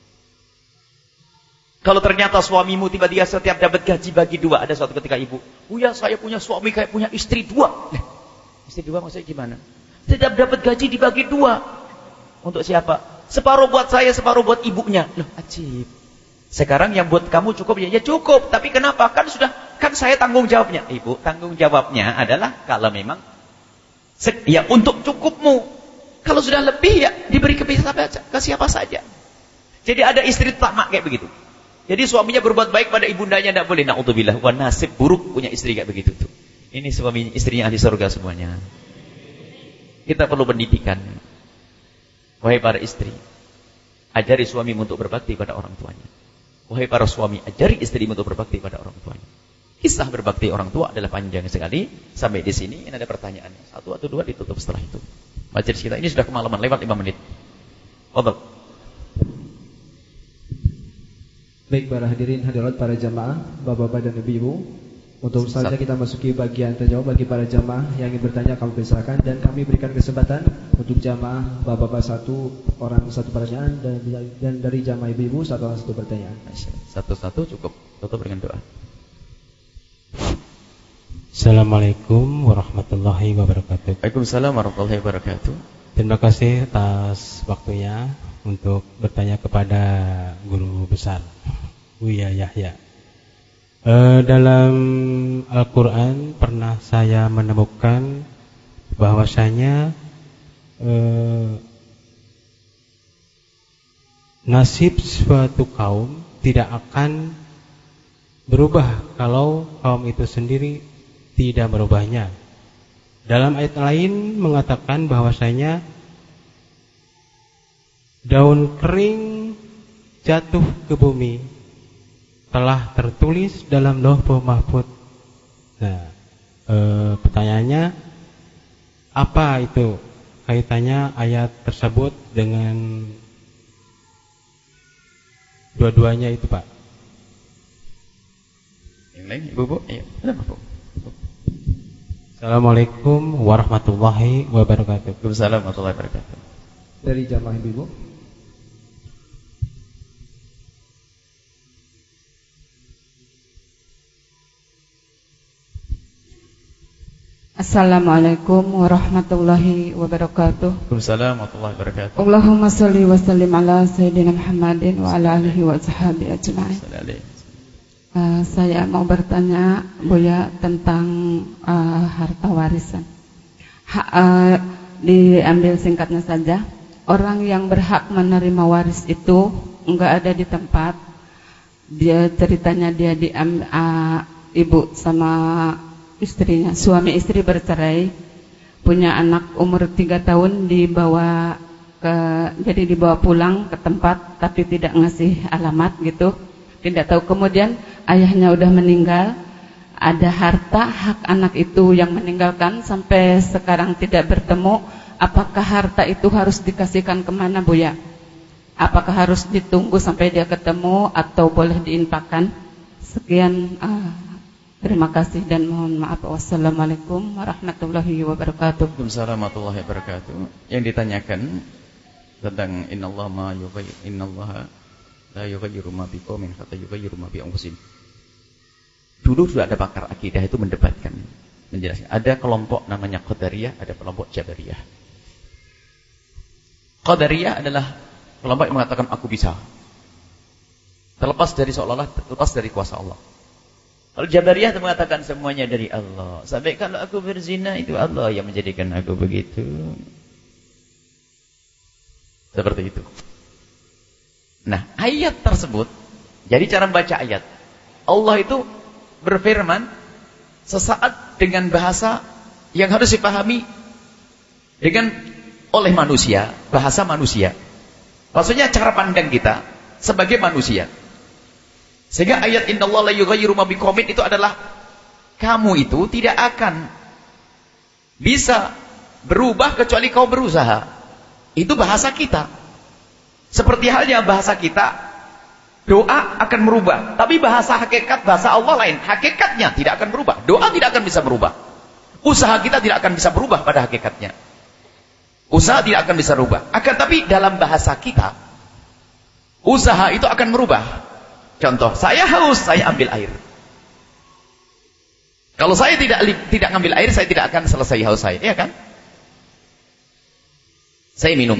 Kalau ternyata suamimu tiba-tiba setiap dapat gaji bagi dua. Ada suatu ketika ibu, ya saya punya suami kayak punya istri dua. Istri dua maksudnya gimana? Setiap dapat gaji dibagi dua. Untuk siapa? Separuh buat saya, separuh buat ibunya. Loh, ajib. Sekarang yang buat kamu cukup, ya cukup. Tapi kenapa? Kan saya tanggung jawabnya. Ibu, tanggung jawabnya adalah kalau memang ya untuk cukupmu. Kalau sudah lebih ya diberi ke siapa saja. Jadi ada istri tamak kayak begitu. Jadi suaminya berbuat baik pada ibundanya tidak boleh. Na'udzubillah, wa nasib buruk punya istri kayak begitu tuh. Ini suami istrinya ahli surga semuanya. Kita perlu pendidikan. Wahai para istri, ajari suamimu untuk berbakti pada orang tuanya. Wahai para suami, ajari istrimu untuk berbakti pada orang tuanya. Kisah berbakti orang tua adalah panjang sekali. Sampai di sini ini ada pertanyaan. 1 atau 2 ditutup setelah itu. Majelis kita ini sudah kemalaman, lewat 5 menit. Fadhal. Baik para hadirin hadirat para jamaah, bapak-bapak dan ibu-ibu, untuk saatnya kita masuki bagian terjawab bagi para jamaah yang ingin bertanya kami persilakan dan kami berikan kesempatan untuk jamaah bapak-bapak 1 orang 1 pertanyaan dan dari jamaah ibu-ibu 1 orang 1 pertanyaan. Satu-satu cukup. Tutup dengan doa. Assalamualaikum warahmatullahi wabarakatuh. Waalaikumsalam warahmatullahi wabarakatuh. Terima kasih atas waktunya untuk bertanya kepada guru besar Buya Yahya. Dalam Al-Quran pernah saya menemukan bahwasanya nasib suatu kaum tidak akan berubah kalau kaum itu sendiri tidak merubahnya. Dalam ayat lain mengatakan bahwasanya daun kering jatuh ke bumi telah tertulis dalam Lauhul Mahfuz. Nah, pertanyaannya apa itu kaitannya ayat tersebut dengan Dua-duanya itu, Pak. Yang lain, Ibu-ibu, ayo. Kenapa, Bu? Assalamualaikum warahmatullahi wabarakatuh. Waalaikumsalam warahmatullahi wabarakatuh. Dari jamaah Ibu. Assalamualaikum warahmatullahi wabarakatuh. Waalaikumsalam warahmatullahi wabarakatuh. Allahumma salli wa sallim ala Sayyidina Muhammadin wa ala alihi wa sahbihi ajma'in. Saya mau bertanya Buya tentang harta warisan. Diambil singkatnya saja. Orang yang berhak menerima waris itu enggak ada di tempat. Dia ceritanya dia ibu sama istrinya, suami istri bercerai, punya anak umur 3 tahun, dibawa pulang ke tempat tapi tidak ngasih alamat gitu, tidak tahu. Kemudian ayahnya udah meninggal, ada harta hak anak itu yang meninggalkan sampai sekarang tidak bertemu. Apakah harta itu harus dikasihkan kemana, Buya? Apakah harus ditunggu sampai dia ketemu atau boleh diinfakkan? Sekian. Terima kasih dan mohon maaf. Wassalamualaikum warahmatullahi wabarakatuh. Waalaikumsalam warahmatullahi wabarakatuh. Yang ditanyakan tentang innallaha la yughayyiru ma biqaumin hatta yughayyiru ma bi anfusihim. Dulu sudah ada pakar akidah itu mendebatkan, menjelaskan. Ada kelompok namanya Qadariyah, ada kelompok Jabariyah. Qadariyah adalah kelompok yang mengatakan aku bisa. Terlepas dari seolah-olah terlepas dari kuasa Allah. Kalau Jabariyah itu mengatakan semuanya dari Allah. Sampai kalau aku berzina itu Allah yang menjadikan aku begitu. Seperti itu. Nah, ayat tersebut, jadi cara membaca ayat. Allah itu berfirman sesaat dengan bahasa yang harus dipahami oleh manusia, bahasa manusia. Maksudnya cara pandang kita sebagai manusia. Sehingga ayat innallaha la yughayyiru ma biqaumin itu adalah kamu itu tidak akan bisa berubah kecuali kau berusaha. Itu bahasa kita. Seperti halnya bahasa kita, doa akan merubah. Tapi bahasa hakikat, bahasa Allah lain. Hakikatnya tidak akan berubah. Doa tidak akan bisa berubah. Usaha kita tidak akan bisa berubah pada hakikatnya. Usaha tidak akan bisa berubah. Akan tapi dalam bahasa kita, usaha itu akan merubah. Contoh, saya haus, saya ambil air. Kalau saya tidak ngambil air, saya tidak akan selesai haus saya, ya kan? Saya minum.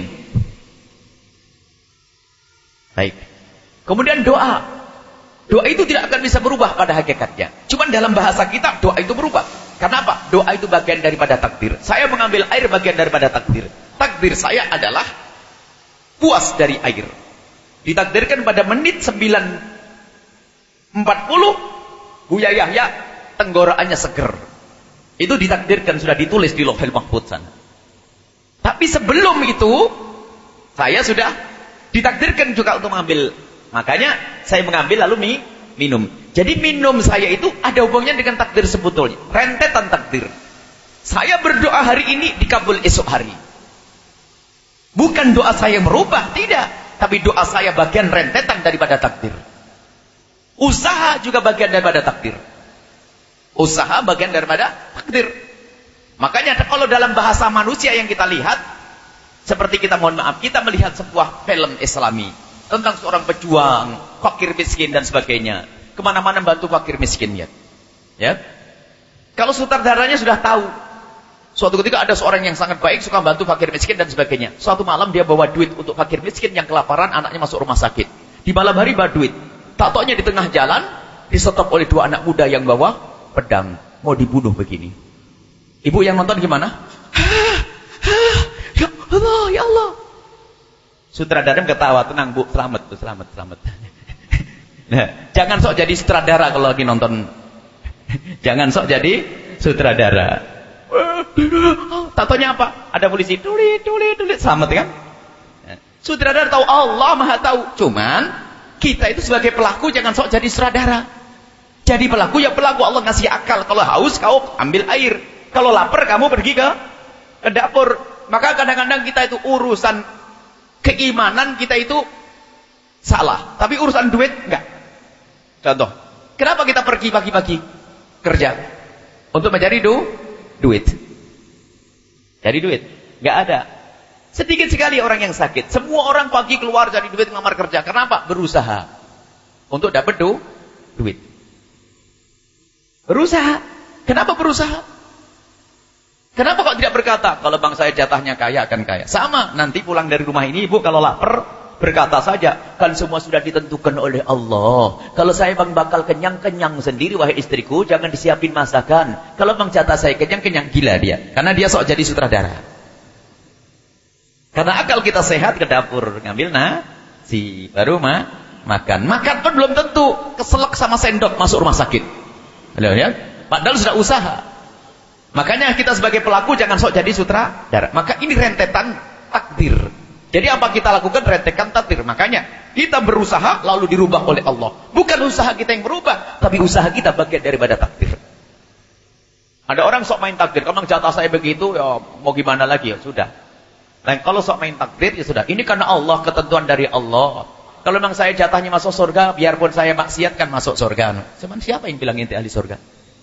Baik. Kemudian doa. Doa itu tidak akan bisa berubah pada hakikatnya. Cuman dalam bahasa kita, doa itu berubah. Kenapa? Doa itu bagian daripada takdir. Saya mengambil air bagian daripada takdir. Takdir saya adalah puas dari air. Ditakdirkan pada menit 9:40 Buya Yahya tenggorokannya seger. Itu ditakdirkan, sudah ditulis di Lauhul Mahfuz sana. Tapi sebelum itu saya sudah ditakdirkan juga untuk mengambil. Makanya saya mengambil lalu minum. Jadi minum saya itu ada hubungannya dengan takdir sebetulnya. Rentetan takdir. Saya berdoa hari ini dikabul esok hari. Bukan doa saya merubah, tidak. Tapi doa saya bagian rentetan daripada takdir. Usaha juga bagian daripada takdir. Usaha bagian daripada takdir. Makanya kalau dalam bahasa manusia yang kita lihat, seperti kita mohon maaf, kita melihat sebuah film Islami tentang seorang pejuang, fakir miskin dan sebagainya. Kemana-mana bantu fakir miskin ya. Kalau sutradaranya sudah tahu, suatu ketika ada seorang yang sangat baik, suka bantu fakir miskin dan sebagainya. Suatu malam dia bawa duit untuk fakir miskin yang kelaparan, anaknya masuk rumah sakit. Di malam hari bawa duit. Tak taunya di tengah jalan disetop oleh 2 anak muda yang bawa pedang, mau dibunuh begini. Ibu yang nonton gimana? Ya Allah, ya Allah. Sutradara ketawa, tenang Bu, selamat. Nah, jangan sok jadi sutradara kalau lagi nonton. Jangan sok jadi sutradara. Tak taunya apa? Ada polisi, tulit, selamat kan? Sutradara tahu, Allah Maha tahu. Cuman kita itu sebagai pelaku jangan sok jadi sutradara. Jadi pelaku ya pelaku, Allah ngasih akal. Kalau haus kau ambil air. Kalau lapar kamu pergi ke dapur. Maka kadang-kadang kita itu urusan keimanan kita itu Salah. Tapi urusan duit enggak. Contoh, kenapa kita pergi pagi-pagi kerja? Untuk mencari duit. Cari duit. Enggak ada. Sedikit sekali orang yang sakit. Semua orang pagi keluar cari duit ngelamar kerja. Kenapa? Berusaha. Untuk dapat duit. Berusaha. Kenapa berusaha? Kenapa kok tidak berkata, kalau bang saya jatahnya kaya akan kaya. Sama, nanti pulang dari rumah ini ibu kalau lapar, berkata saja, kan semua sudah ditentukan oleh Allah. Kalau saya bang bakal kenyang-kenyang sendiri, wahai istriku, jangan disiapin masakan. Kalau bang jatah saya kenyang-kenyang, gila dia. Karena dia sok jadi sutradara. Karena akal kita sehat, ke dapur ngambil nasi, baru makan. Makan pun belum tentu, keselak sama sendok masuk rumah sakit. Lihat, padahal sudah usaha. Makanya kita sebagai pelaku jangan sok jadi sutradara. Maka ini rentetan takdir. Jadi apa kita lakukan? Rentetan takdir. Makanya kita berusaha lalu dirubah oleh Allah. Bukan usaha kita yang berubah, tapi usaha kita bagian daripada takdir. Ada orang sok main takdir. Kalau jatah saya begitu, ya mau gimana lagi? Ya sudah. Dan kalau sok main takdir, ya sudah. Ini karena Allah, ketentuan dari Allah. Kalau memang saya jatahnya masuk surga, biarpun saya maksiat kan masuk surga. Cuman siapa yang bilang ente ahli surga?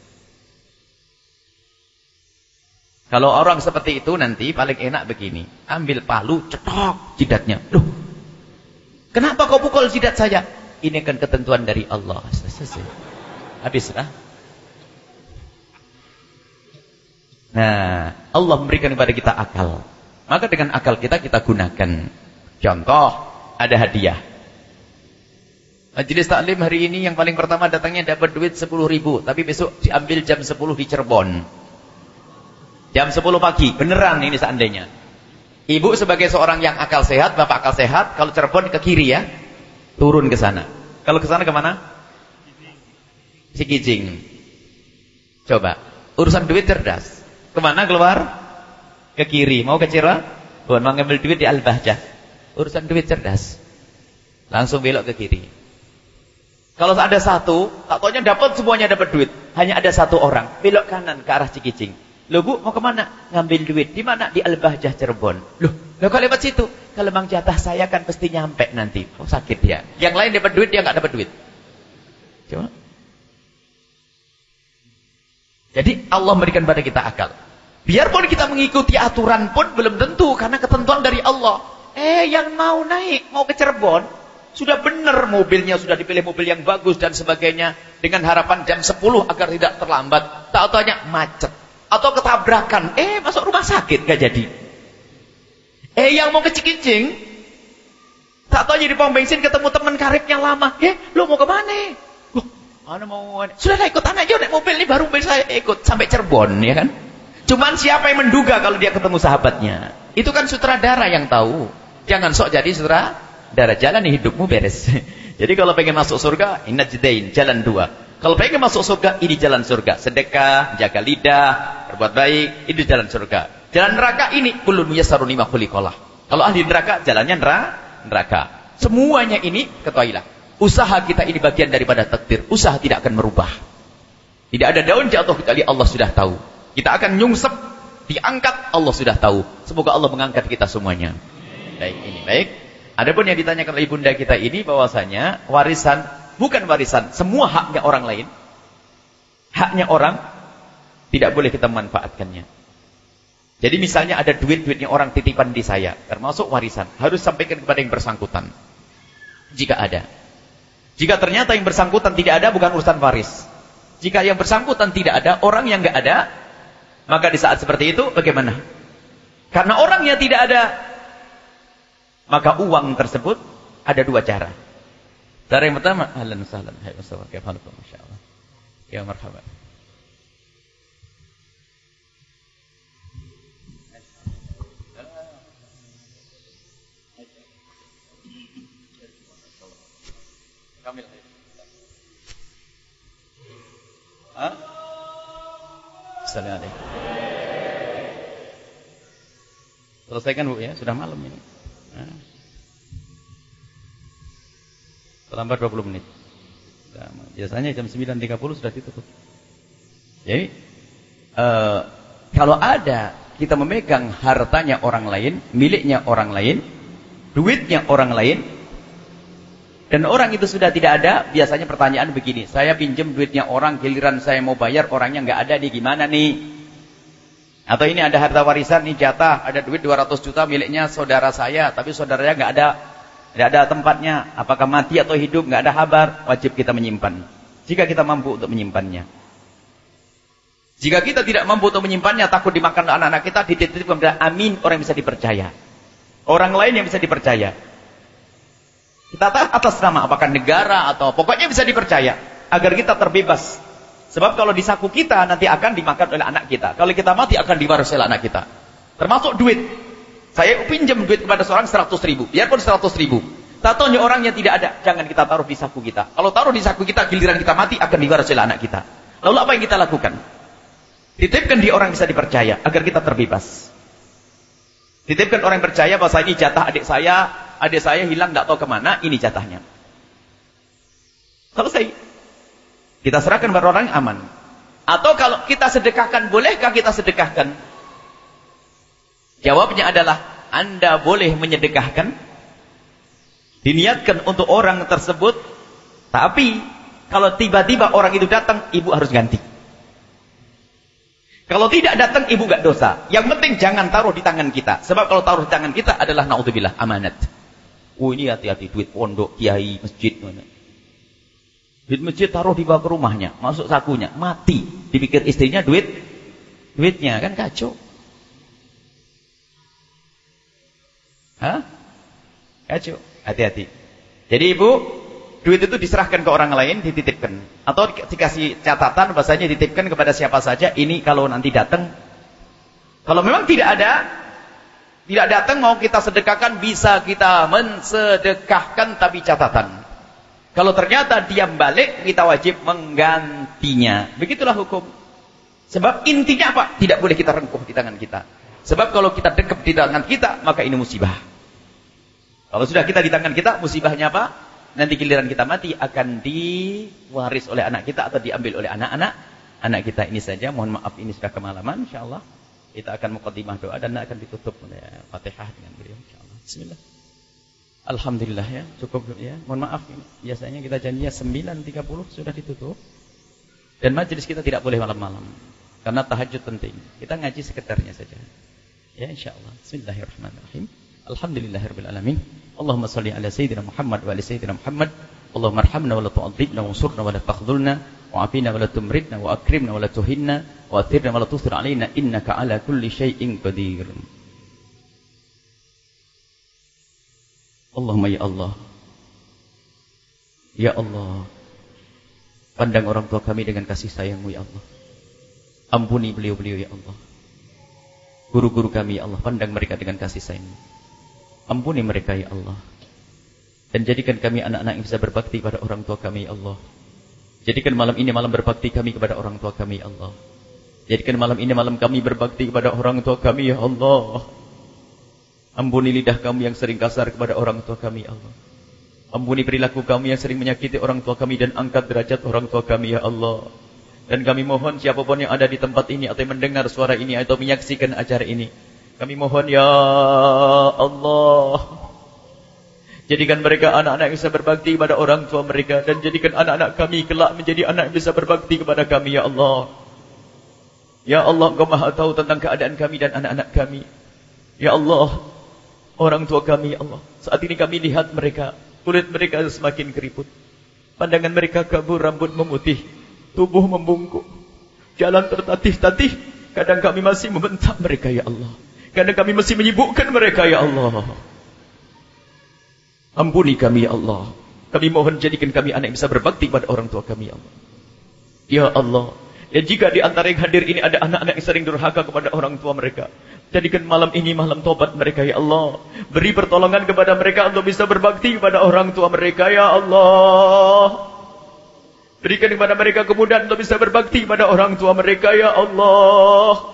Kalau orang seperti itu nanti paling enak begini. Ambil palu, cetok jidatnya. Loh, kenapa kau pukul jidat saya? Ini kan ketentuan dari Allah. Habislah. Nah, Allah memberikan kepada kita akal. Maka dengan akal kita gunakan. Contoh, ada hadiah. Majelis taklim hari ini yang paling pertama datangnya dapat duit 10.000. Tapi besok diambil jam 10 di Cirebon. Jam 10 pagi, beneran ini seandainya. Ibu sebagai seorang yang akal sehat, bapak akal sehat, kalau Cirebon ke kiri ya, turun ke sana. Kalau ke sana kemana? Cikijing. Coba, urusan duit cerdas. Kemana keluar? Ke kiri. Mau ke Cirebon, mau ngambil duit di Al-Bahjah. Urusan duit cerdas. Langsung belok ke kiri. Kalau ada satu, tak taunya dapat semuanya dapat duit. Hanya ada satu orang, belok kanan ke arah Cikijing. Loh bu, mau kemana? Ngambil duit. Di mana? Di Al-Bahjah Cirebon. Loh kalau lewat situ, kalau bang jatah saya kan pasti nyampe nanti. Oh sakit dia. Yang lain dapat duit, dia nggak dapat duit. Coba. Jadi Allah memberikan pada kita akal. Biarpun kita mengikuti aturan pun belum tentu, karena ketentuan dari Allah. Yang mau naik, mau ke Cirebon, sudah benar mobilnya, sudah dipilih mobil yang bagus dan sebagainya, dengan harapan jam 10 agar tidak terlambat. Tak tanya macet. Atau ketabrakan, masuk rumah sakit gak jadi. Yang mau ke Cikijing, tak tahu di pom bensin ketemu teman karibnya lama. Lu mau ke mana? Mana mau? Sudah ikut anak aja naik mobil ini, baru mobil saya ikut sampai Cirebon, ya kan? Cuman siapa yang menduga kalau dia ketemu sahabatnya? Itu kan sutradara yang tahu. Jangan sok jadi sutradara, jalani hidupmu beres. Jadi kalau pengen masuk surga, Najdain, jalan 2. Kalau pengen masuk surga, ini jalan surga. Sedekah, jaga lidah, berbuat baik, ini jalan surga. Jalan neraka ini, kullun muyassarun lima khuliqalah. Kalau ahli neraka, jalannya neraka. Semuanya ini, ketahuilah. Usaha kita ini bagian daripada takdir. Usaha tidak akan merubah. Tidak ada daun jatuh kecuali Allah sudah tahu. Kita akan nyungsep, diangkat, Allah sudah tahu. Semoga Allah mengangkat kita semuanya. Baik, ini baik. Adapun yang ditanyakan oleh ibunda kita ini, bahwasanya warisan, bukan warisan, semua haknya orang lain. Haknya orang, tidak boleh kita memanfaatkannya. Jadi misalnya ada duit-duitnya orang titipan di saya, termasuk warisan, harus sampaikan kepada yang bersangkutan. Jika ada. Jika ternyata yang bersangkutan tidak ada, bukan urusan waris. Jika yang bersangkutan tidak ada, orang yang enggak ada, maka di saat seperti itu bagaimana? Karena orangnya tidak ada, maka uang tersebut ada 2 cara. Cara yang pertama, ahlan wa sahlan, hai wasallam, kaifa halukum, masyaallah. Ya marhaba. Kamil. Assalamualaikum. Selesaikan Bu ya, sudah malam ini. Terlambat 20 menit. Biasanya jam 9.30 sudah ditutup. Jadi kalau ada kita memegang hartanya orang lain, miliknya orang lain, duitnya orang lain, Dan orang itu sudah tidak ada, biasanya pertanyaan begini, saya pinjam duitnya orang, giliran saya mau bayar, orangnya nggak ada, nih gimana nih? Atau ini ada harta warisan, nih jatah, ada duit 200 juta miliknya saudara saya, tapi saudaranya nggak ada tempatnya, apakah mati atau hidup, nggak ada kabar, wajib kita menyimpan. Jika kita mampu untuk menyimpannya. Jika kita tidak mampu untuk menyimpannya, takut dimakan anak-anak kita, dititipkan kepada amin, orang yang bisa dipercaya. Orang lain yang bisa dipercaya. Kita atas nama apakah negara atau pokoknya bisa dipercaya agar kita terbebas. Sebab kalau di saku kita nanti akan dimakan oleh anak kita. Kalau kita mati akan diwarisi oleh anak kita. Termasuk duit. Saya pinjam duit kepada seorang 100 ribu. Biarpun 100 ribu. Tatonya orangnya tidak ada. Jangan kita taruh di saku kita. Kalau taruh di saku kita, giliran kita mati akan diwarisi oleh anak kita. Lalu apa yang kita lakukan? Titipkan di orang bisa dipercaya agar kita terbebas. Titipkan orang yang percaya bahwa ini jatah adik saya hilang tidak tahu kemana, ini jatahnya. Selesai. Kita serahkan kepada orang yang aman. Atau kalau kita sedekahkan, bolehkah kita sedekahkan? Jawabnya adalah, Anda boleh menyedekahkan. Diniatkan untuk orang tersebut. Tapi, kalau tiba-tiba orang itu datang, ibu harus ganti. Kalau tidak datang, ibu gak dosa. Yang penting jangan taruh di tangan kita. Sebab kalau taruh di tangan kita adalah naudzubillah amanat. Ini hati-hati, duit pondok, kiai, masjid. Duit masjid taruh di bawah ke rumahnya, masuk sakunya, mati. Dipikir istrinya duitnya, kan kacau. Kacau, hati-hati. Jadi ibu, duit itu diserahkan ke orang lain, dititipkan. Atau dikasih catatan, bahasanya dititipkan kepada siapa saja, ini kalau nanti datang. Kalau memang tidak datang, mau kita sedekahkan, bisa kita mensedekahkan, tapi catatan. Kalau ternyata dia balik, kita wajib menggantinya. Begitulah hukum. Sebab intinya apa? Tidak boleh kita rengkuh di tangan kita. Sebab kalau kita dekap di tangan kita, maka ini musibah. Kalau sudah kita di tangan kita, musibahnya apa? Nanti giliran kita mati akan diwaris oleh anak kita atau diambil oleh anak kita. Ini saja, mohon maaf ini sudah kemalaman, insyaallah. Kita akan muqaddimah doa dan akan ditutup oleh Fatihah dengan beliau insyaallah. Bismillah. Alhamdulillah ya, cukup ya. Mohon maaf biasanya kita janjinya 9.30 sudah ditutup. Dan majelis kita tidak boleh malam-malam karena tahajud penting. Kita ngaji sekedarnya saja. Ya insyaallah. Bismillahirrahmanirrahim. Alhamdulillahirabbil alamin. Allahumma shalli ala sayyidina Muhammad wa ala sayyidina Muhammad. Allahumma arhamna wa la tu'adzibna wansurna wa la takhdhulna wa'afina wa la tumritna wa akrimna wa la tuhinna wa athirna wa la tusir alaina innaka ala kulli syai'in qadir. Allahumma ya Allah. Ya Allah. Pandang orang tua kami dengan kasih sayang-Mu ya Allah. Ampuni beliau-beliau ya Allah. Guru-guru kami ya Allah, pandang mereka dengan kasih sayang-Mu. Ampuni mereka ya Allah. Dan jadikan kami anak-anak yang bisa berbakti pada orang tua kami ya Allah. Jadikan malam ini malam berbakti kami kepada orang tua kami ya Allah. Jadikan malam ini malam kami berbakti kepada orang tua kami ya Allah. Ampuni lidah kami yang sering kasar kepada orang tua kami ya Allah. Ampuni perilaku kami yang sering menyakiti orang tua kami dan angkat derajat orang tua kami ya Allah. Dan kami mohon siapapun yang ada di tempat ini atau yang mendengar suara ini atau menyaksikan acara ini, kami mohon ya Allah, jadikan mereka anak-anak yang bisa berbakti kepada orang tua mereka. Dan jadikan anak-anak kami kelak menjadi anak yang bisa berbakti kepada kami ya Allah. Ya Allah, Engkau maha tahu tentang keadaan kami dan anak-anak kami. Ya Allah, orang tua kami ya Allah, saat ini kami lihat mereka, kulit mereka semakin keriput, pandangan mereka kabur, rambut memutih, tubuh membungkuk, jalan tertatih-tatih. Kadang kami masih membentak mereka ya Allah, kadang kami masih menyibukkan mereka ya Allah. Ampuni kami ya Allah. Kami mohon jadikan kami anak yang bisa berbakti pada orang tua kami ya Allah. Ya Allah, ya jika di antara yang hadir ini ada anak-anak yang sering durhaka kepada orang tua mereka, jadikan malam ini malam tobat mereka ya Allah. Beri pertolongan kepada mereka untuk bisa berbakti kepada orang tua mereka ya Allah. Berikan kepada mereka kemudahan untuk bisa berbakti kepada orang tua mereka ya Allah.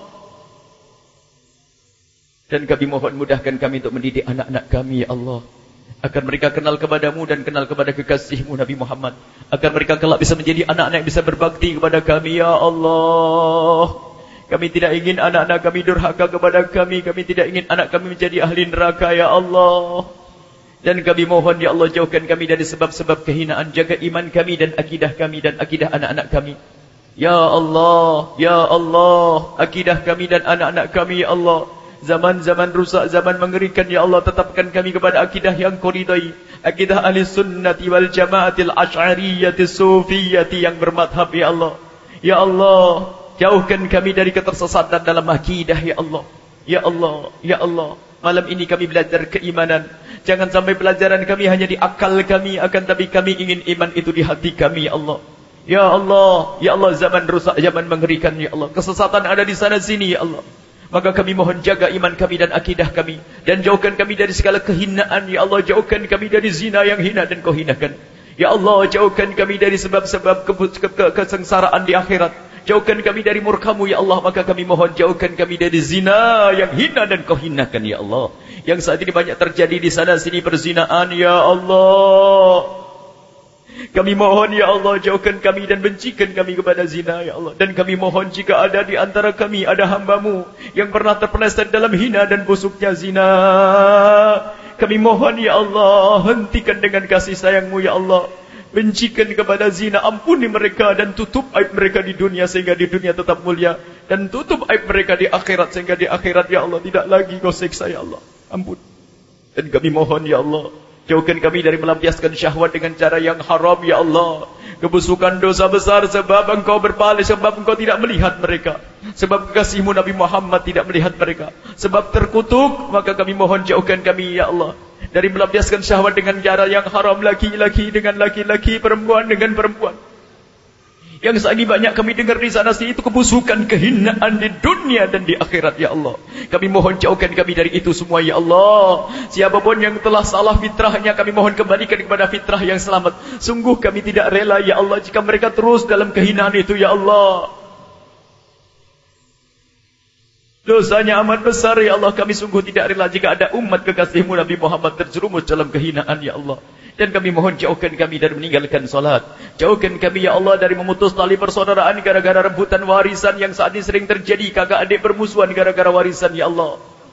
Dan kami mohon mudahkan kami untuk mendidik anak-anak kami ya Allah, agar mereka kenal kepadamu dan kenal kepada kekasihmu Nabi Muhammad, agar mereka kelak bisa menjadi anak-anak yang bisa berbakti kepada kami ya Allah. Kami tidak ingin anak-anak kami durhaka kepada kami. Kami tidak ingin anak kami menjadi ahli neraka ya Allah. Dan kami mohon ya Allah jauhkan kami dari sebab-sebab kehinaan. Jaga iman kami dan akidah anak-anak kami. Ya Allah, akidah kami dan anak-anak kami ya Allah. Zaman-zaman rusak, zaman mengerikan ya Allah, tetapkan kami kepada akidah yang Kau ridai. Akidah ahli sunnati wal jamaatil asy'ariyati sufiyati yang bermadhab ya Allah. Ya Allah, jauhkan kami dari ketersesatan dalam akidah ya Allah. Ya Allah, ya Allah. Malam ini kami belajar keimanan. Jangan sampai pelajaran kami hanya di akal kami, akan tapi kami ingin iman itu di hati kami ya Allah. Ya Allah, zaman rusak, zaman mengerikan ya Allah. Kesesatan ada di sana sini ya Allah. Maka kami mohon jaga iman kami dan akidah kami. Dan jauhkan kami dari segala kehinaan ya Allah. Jauhkan kami dari zina yang hina dan Kau hinakan. Ya Allah, jauhkan kami dari sebab-sebab kesengsaraan di akhirat. Jauhkan kami dari murka-Mu ya Allah. Maka kami mohon jauhkan kami dari zina yang hina dan Kau hinakan ya Allah. Yang saat ini banyak terjadi di sana sini perzinaan ya Allah. Kami mohon ya Allah, jauhkan kami dan bencikan kami kepada zina ya Allah. Dan kami mohon jika ada di antara kami ada hamba-Mu yang pernah terpeleset dalam hina dan busuknya zina, kami mohon ya Allah, hentikan dengan kasih sayang-Mu ya Allah. Bencikan kepada zina, ampuni mereka dan tutup aib mereka di dunia sehingga di dunia tetap mulia. Dan tutup aib mereka di akhirat sehingga di akhirat ya Allah tidak lagi Kau siksa ya Allah. Ampun. Dan kami mohon ya Allah, jauhkan kami dari melampiaskan syahwat dengan cara yang haram ya Allah. Kebusukan dosa besar sebab Engkau berpaling, sebab Engkau tidak melihat mereka. Sebab kekasih-Mu Nabi Muhammad tidak melihat mereka. Sebab terkutuk, maka kami mohon jauhkan kami ya Allah dari melampiaskan syahwat dengan cara yang haram, laki-laki dengan laki-laki, perempuan dengan perempuan. Yang saat ini banyak kami dengar di sana sini itu kebusukan, kehinaan di dunia dan di akhirat ya Allah. Kami mohon jauhkan kami dari itu semua ya Allah. Siapapun yang telah salah fitrahnya, kami mohon kembalikan kepada fitrah yang selamat. Sungguh kami tidak rela ya Allah jika mereka terus dalam kehinaan itu ya Allah. Dosanya amat besar ya Allah. Kami sungguh tidak rela jika ada umat kekasih-Mu Nabi Muhammad terjerumus dalam kehinaan ya Allah. Dan kami mohon jauhkan kami dari meninggalkan salat. Jauhkan kami ya Allah dari memutus tali persaudaraan gara-gara rebutan warisan yang saat ini sering terjadi. Kakak adik bermusuhan gara-gara warisan ya Allah.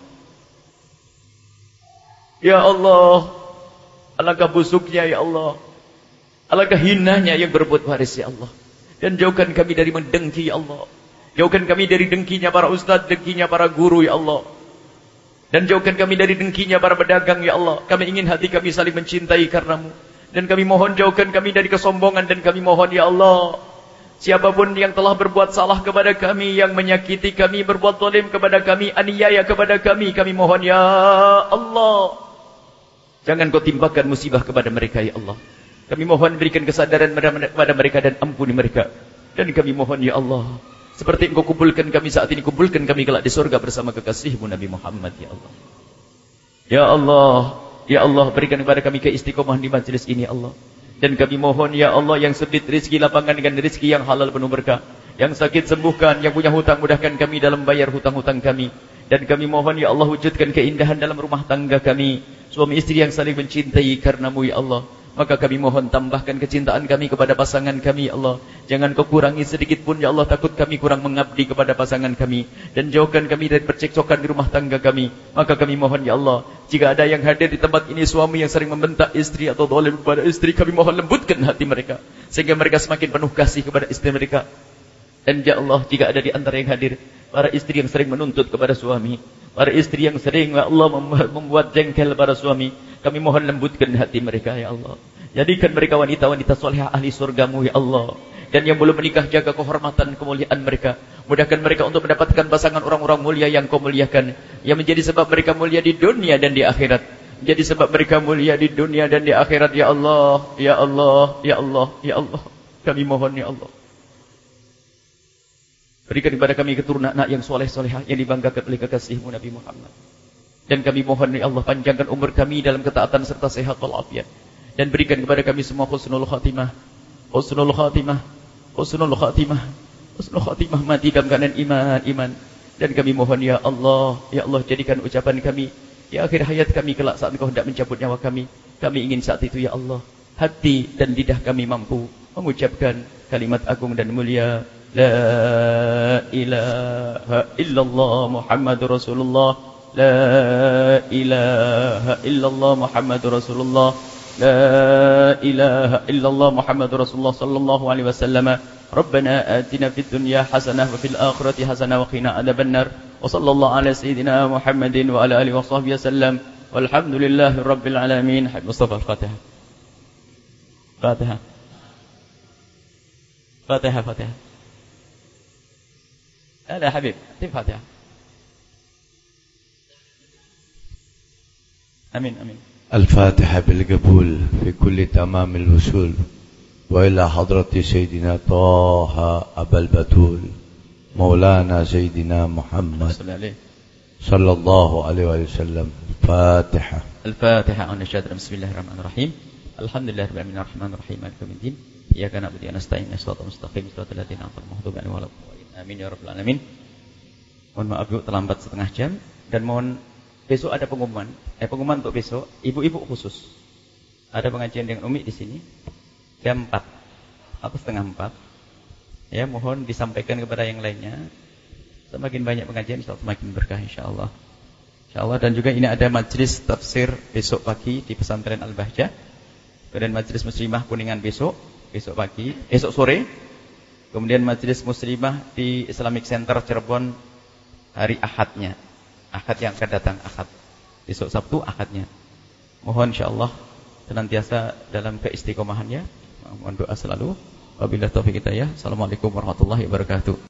Ya Allah, alangkah busuknya ya Allah. Alangkah hinanya yang berbuat waris ya Allah. Dan jauhkan kami dari mendengki ya Allah. Jauhkan kami dari dengkinya para ustaz, dengkinya para guru ya Allah. Dan jauhkan kami dari dengkinya para pedagang ya Allah. Kami ingin hati kami saling mencintai karena-Mu. Dan kami mohon jauhkan kami dari kesombongan. Dan kami mohon ya Allah, siapapun yang telah berbuat salah kepada kami, yang menyakiti kami, berbuat zalim kepada kami, aniaya kepada kami mohon ya Allah, jangan Kau timpakan musibah kepada mereka ya Allah. Kami mohon berikan kesadaran kepada mereka dan ampuni mereka. Dan kami mohon ya Allah, seperti Engkau kumpulkan kami saat ini, kumpulkan kami kelak di surga bersama kekasih-Mu Nabi Muhammad ya Allah. Ya Allah, ya Allah, berikan kepada kami keistiqomah di majlis ini Allah. Dan kami mohon ya Allah, yang sempit rezeki lapangan dengan rezeki yang halal penuh berkah. Yang sakit sembuhkan, yang punya hutang mudahkan kami dalam bayar hutang-hutang kami. Dan kami mohon ya Allah, wujudkan keindahan dalam rumah tangga kami. Suami istri yang saling mencintai karena-Mu ya Allah. Maka kami mohon tambahkan kecintaan kami kepada pasangan kami ya Allah. Jangan Kau kurangi sedikit pun ya Allah, takut kami kurang mengabdi kepada pasangan kami. Dan jauhkan kami dari percekcokan di rumah tangga kami. Maka kami mohon ya Allah, jika ada yang hadir di tempat ini suami yang sering membentak istri atau zalim kepada istri, kami mohon lembutkan hati mereka sehingga mereka semakin penuh kasih kepada istri mereka. Dan ya Allah, jika ada di antara yang hadir para istri yang sering menuntut kepada suami, para istri yang sering ya Allah membuat jengkel para suami, kami mohon lembutkan hati mereka ya Allah. Jadikan mereka wanita-wanita solehah ahli surga-Mu ya Allah. Dan yang belum menikah, jaga kehormatan kemuliaan mereka. Mudahkan mereka untuk mendapatkan pasangan orang-orang mulia yang Kau muliakan, yang menjadi sebab mereka mulia di dunia dan di akhirat. Menjadi sebab mereka mulia di dunia dan di akhirat ya Allah. Ya Allah, ya Allah, ya Allah. Kami mohon ya Allah, berikan kepada kami keturunan anak yang soleh-solehah yang dibanggakan oleh kekasih-Mu Nabi Muhammad. Dan kami mohon ya Allah, panjangkan umur kami dalam ketaatan serta sehat walafiat. Dan berikan kepada kami semua husnul khatimah. Husnul khatimah. Husnul khatimah. Husnul khatimah, mati dalam keadaan iman. Dan kami mohon ya Allah, ya Allah, jadikan ucapan kami di akhir hayat kami kelak saat Engkau hendak mencabut nyawa kami. Kami ingin saat itu ya Allah, hati dan lidah kami mampu mengucapkan kalimat agung dan mulia, La ilaha illallah Muhammadur Rasulullah, لا إله إلا الله محمد رسول الله لا إله إلا الله محمد رسول الله صلى الله عليه وسلم ربنا آتنا في الدنيا حسنة وفي الآخرة حسنة وقنا عذاب النار وصلى الله على سيدنا محمد وعلى آله وصحبه وسلم والحمد لله رب العالمين. مصطفى الفاتحة فاتحة فاتحة فاتحة لا يا حبيب اكتب فاتحة. آمين آمين. الفاتحة بالقبول في كل تمام الوصول وإلى حضرة سيدنا طه أبا البتول مولانا سيدنا محمد صلى الله عليه وسلم. الفاتحة. الفاتحة. بسم الله الرحمن الرحيم. الحمد لله رب العالمين الرحمن الرحيم مالك يوم الدين إياك نعبد وإياك نستعين اهدنا الصراط المستقيم صراط الذين أنعمت عليهم غير المغضوب عليهم ولا الضالين. Amin ya rabbal alamin. Mohon maaf Bu terlambat setengah jam dan mohon besok ada pengumuman untuk besok ibu-ibu khusus. Ada pengajian dengan Umi di sini jam 4 atau setengah 4. Ya, mohon disampaikan kepada yang lainnya. Semakin banyak pengajian insyaallah semakin berkah insyaallah. Insyaallah. Dan juga ini ada majelis tafsir besok pagi di Pesantren Al-Bahjah. Kemudian majelis muslimah Kuningan besok sore. Kemudian majelis muslimah di Islamic Center Cirebon hari Ahadnya. Ahad yang akan datang, Ahad. Besok Sabtu Ahadnya. Mohon insyaallah senantiasa dalam keistiqomahannya. Mohon doa selalu. Wabillahi taufiq hidayah. Assalamualaikum warahmatullahi wabarakatuh.